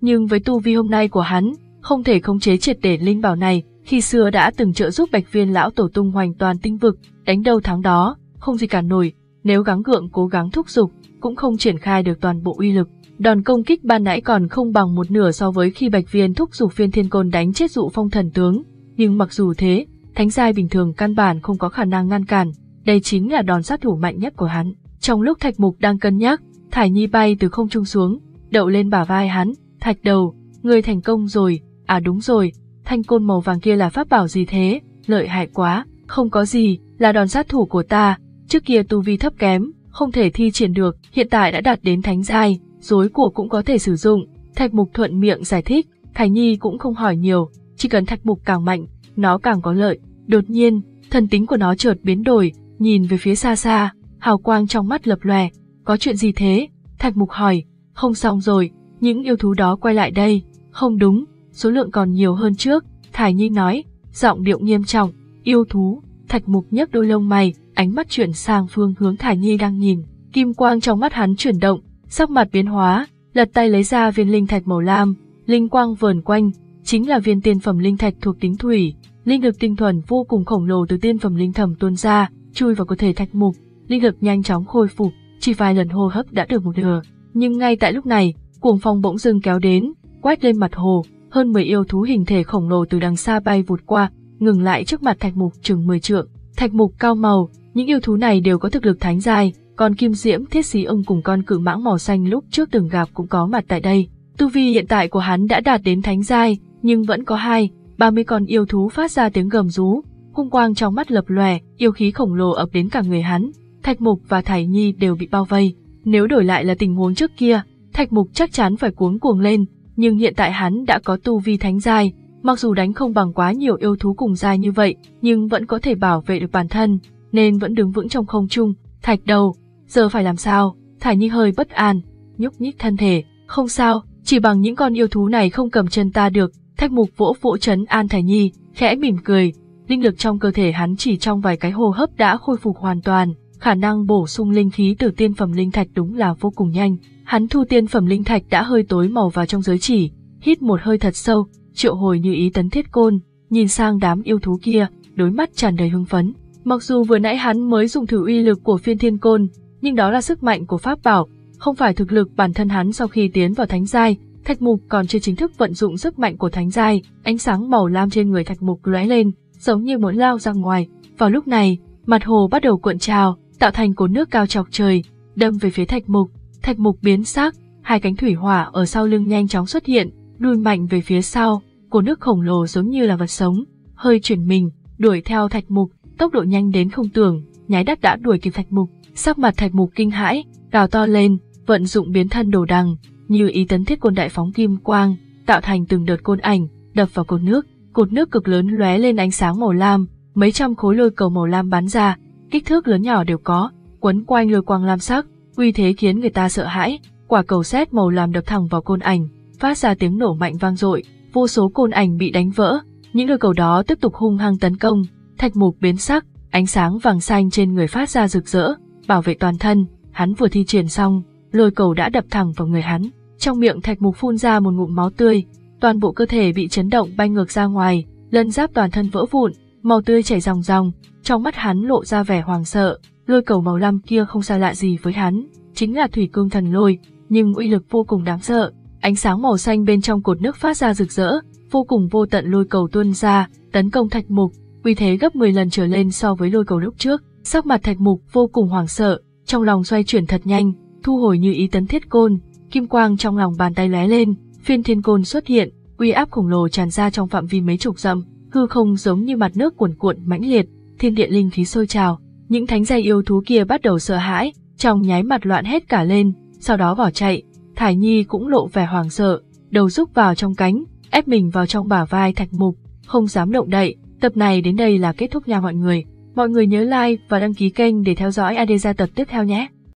Nhưng với tu vi hôm nay của hắn, không thể khống chế triệt để linh bảo này, khi xưa đã từng trợ giúp Bạch Viên lão tổ tung hoành toàn tinh vực, đánh đâu thắng đó, không gì cản nổi, nếu gắng gượng cố gắng thúc giục, cũng không triển khai được toàn bộ uy lực. Đòn công kích ban nãy còn không bằng một nửa so với khi Bạch Viên thúc giục Phiên Thiên Côn đánh chết Dụ Phong thần tướng, nhưng mặc dù thế, thánh giai bình thường căn bản không có khả năng ngăn cản, đây chính là đòn sát thủ mạnh nhất của hắn. Trong lúc Thạch Mục đang cân nhắc, Thải Nhi bay từ không trung xuống, đậu lên bả vai hắn. Thạch đầu, ngươi thành công rồi, à đúng rồi, thanh côn màu vàng kia là pháp bảo gì thế, lợi hại quá, không có gì, là đòn sát thủ của ta, trước kia tu vi thấp kém, không thể thi triển được, hiện tại đã đạt đến thánh giai, rối của cũng có thể sử dụng. Thạch Mục thuận miệng giải thích, Thải Nhi cũng không hỏi nhiều, chỉ cần Thạch Mục càng mạnh, nó càng có lợi. Đột nhiên, thần tính của nó chợt biến đổi, nhìn về phía xa xa, hào quang trong mắt lập lòe. Có chuyện gì thế? Thạch Mục hỏi. Không xong rồi, những yêu thú đó quay lại đây. Không đúng, số lượng còn nhiều hơn trước, Thải Nhi nói, giọng điệu nghiêm trọng. Yêu thú? Thạch Mục nhấc đôi lông mày, ánh mắt chuyển sang phương hướng Thải Nhi đang nhìn. Kim quang trong mắt hắn chuyển động, sắc mặt biến hóa, lật tay lấy ra viên linh thạch màu lam, linh quang vờn quanh, chính là viên tiên phẩm linh thạch thuộc tính thủy. Linh lực tinh thuần vô cùng khổng lồ từ tiên phẩm linh thẩm tuôn ra, chui vào cơ thể Thạch Mục, linh lực nhanh chóng khôi phục, chỉ vài lần hô hấp đã được một nửa. Nhưng ngay tại lúc này, cuồng phong bỗng dưng kéo đến, quét lên mặt hồ, hơn mười yêu thú hình thể khổng lồ từ đằng xa bay vụt qua, ngừng lại trước mặt Thạch Mục chừng mười trượng. Thạch Mục cao màu, những yêu thú này đều có thực lực thánh giai, còn Kim Diễm Thiết Xí Ưng cùng con cự mãng màu xanh lúc trước từng gặp cũng có mặt tại đây. Tu vi hiện tại của hắn đã đạt đến thánh giai, nhưng vẫn có hai, ba mươi con yêu thú phát ra tiếng gầm rú, hung quang trong mắt lập lòe, yêu khí khổng lồ ập đến cả người hắn. Thạch Mục và Thải Nhi đều bị bao vây. Nếu đổi lại là tình huống trước kia, Thạch Mục chắc chắn phải cuống cuồng lên, nhưng hiện tại hắn đã có tu vi thánh giai, mặc dù đánh không bằng quá nhiều yêu thú cùng giai như vậy, nhưng vẫn có thể bảo vệ được bản thân, nên vẫn đứng vững trong không trung. Thạch đầu, giờ phải làm sao? Thải Nhi hơi bất an, nhúc nhích thân thể. Không sao, chỉ bằng những con yêu thú này không cầm chân ta được. Thạch Mục vỗ vỗ trấn an Thải Nhi, khẽ mỉm cười. Linh lực trong cơ thể hắn chỉ trong vài cái hô hấp đã khôi phục hoàn toàn, khả năng bổ sung linh khí từ tiên phẩm linh thạch đúng là vô cùng nhanh. Hắn thu tiên phẩm linh thạch đã hơi tối màu vào trong giới chỉ, hít một hơi thật sâu, triệu hồi Như Ý Tấn Thiết Côn, nhìn sang đám yêu thú kia, đôi mắt tràn đầy hưng phấn. Mặc dù vừa nãy hắn mới dùng thử uy lực của Phiên Thiên Côn, nhưng đó là sức mạnh của pháp bảo, không phải thực lực bản thân hắn sau khi tiến vào thánh giai. Thạch Mục còn chưa chính thức vận dụng sức mạnh của thánh giai, ánh sáng màu lam trên người Thạch Mục lóe lên, giống như muốn lao ra ngoài. Vào lúc này, mặt hồ bắt đầu cuộn trào, tạo thành cột nước cao chọc trời, đâm về phía Thạch Mục. Thạch Mục biến sắc, hai cánh thủy hỏa ở sau lưng nhanh chóng xuất hiện, lùi mạnh về phía sau, cột nước khổng lồ giống như là vật sống, hơi chuyển mình, đuổi theo Thạch Mục, tốc độ nhanh đến không tưởng, nháy mắt đã đuổi kịp Thạch Mục. Sắc mặt Thạch Mục kinh hãi, gào to lên, vận dụng biến thân đồ đằng, Như Ý Tấn Thiết Côn đại phóng kim quang, tạo thành từng đợt côn ảnh, đập vào cột nước. Cột nước cực lớn lóe lên ánh sáng màu lam, mấy trăm khối lôi cầu màu lam bắn ra, kích thước lớn nhỏ đều có, quấn quanh lôi quang lam sắc, uy thế khiến người ta sợ hãi. Quả cầu sét màu lam đập thẳng vào côn ảnh, phát ra tiếng nổ mạnh vang dội, vô số côn ảnh bị đánh vỡ. Những lôi cầu đó tiếp tục hung hăng tấn công. Thạch Mục biến sắc, ánh sáng vàng xanh trên người phát ra rực rỡ, bảo vệ toàn thân. Hắn vừa thi triển xong, lôi cầu đã đập thẳng vào người hắn. Trong miệng Thạch Mục phun ra một ngụm máu tươi, toàn bộ cơ thể bị chấn động bay ngược ra ngoài, lân giáp toàn thân vỡ vụn, màu tươi chảy ròng ròng. Trong mắt hắn lộ ra vẻ hoảng sợ. Lôi cầu màu lam kia không xa lạ gì với hắn, chính là thủy cương thần lôi, nhưng uy lực vô cùng đáng sợ. Ánh sáng màu xanh bên trong cột nước phát ra rực rỡ, vô cùng vô tận lôi cầu tuôn ra, tấn công Thạch Mục, uy thế gấp mười lần trở lên so với lôi cầu lúc trước. Sắc mặt Thạch Mục vô cùng hoảng sợ, trong lòng xoay chuyển thật nhanh, thu hồi Như Ý Tấn Thiết Côn, kim quang trong lòng bàn tay lóe lên, Phiên Thiên Côn xuất hiện, uy áp khổng lồ tràn ra trong phạm vi mấy chục dặm, hư không giống như mặt nước cuồn cuộn mãnh liệt, thiên địa linh khí sôi trào. Những thánh giai yêu thú kia bắt đầu sợ hãi, trong nháy mặt loạn hết cả lên, sau đó bỏ chạy. Thải Nhi cũng lộ vẻ hoảng sợ, đầu rúc vào trong cánh, ép mình vào trong bả vai Thạch Mục, không dám động đậy. Tập này đến đây là kết thúc nha mọi người. Mọi người nhớ like và đăng ký kênh để theo dõi a đê gia tập tiếp theo nhé.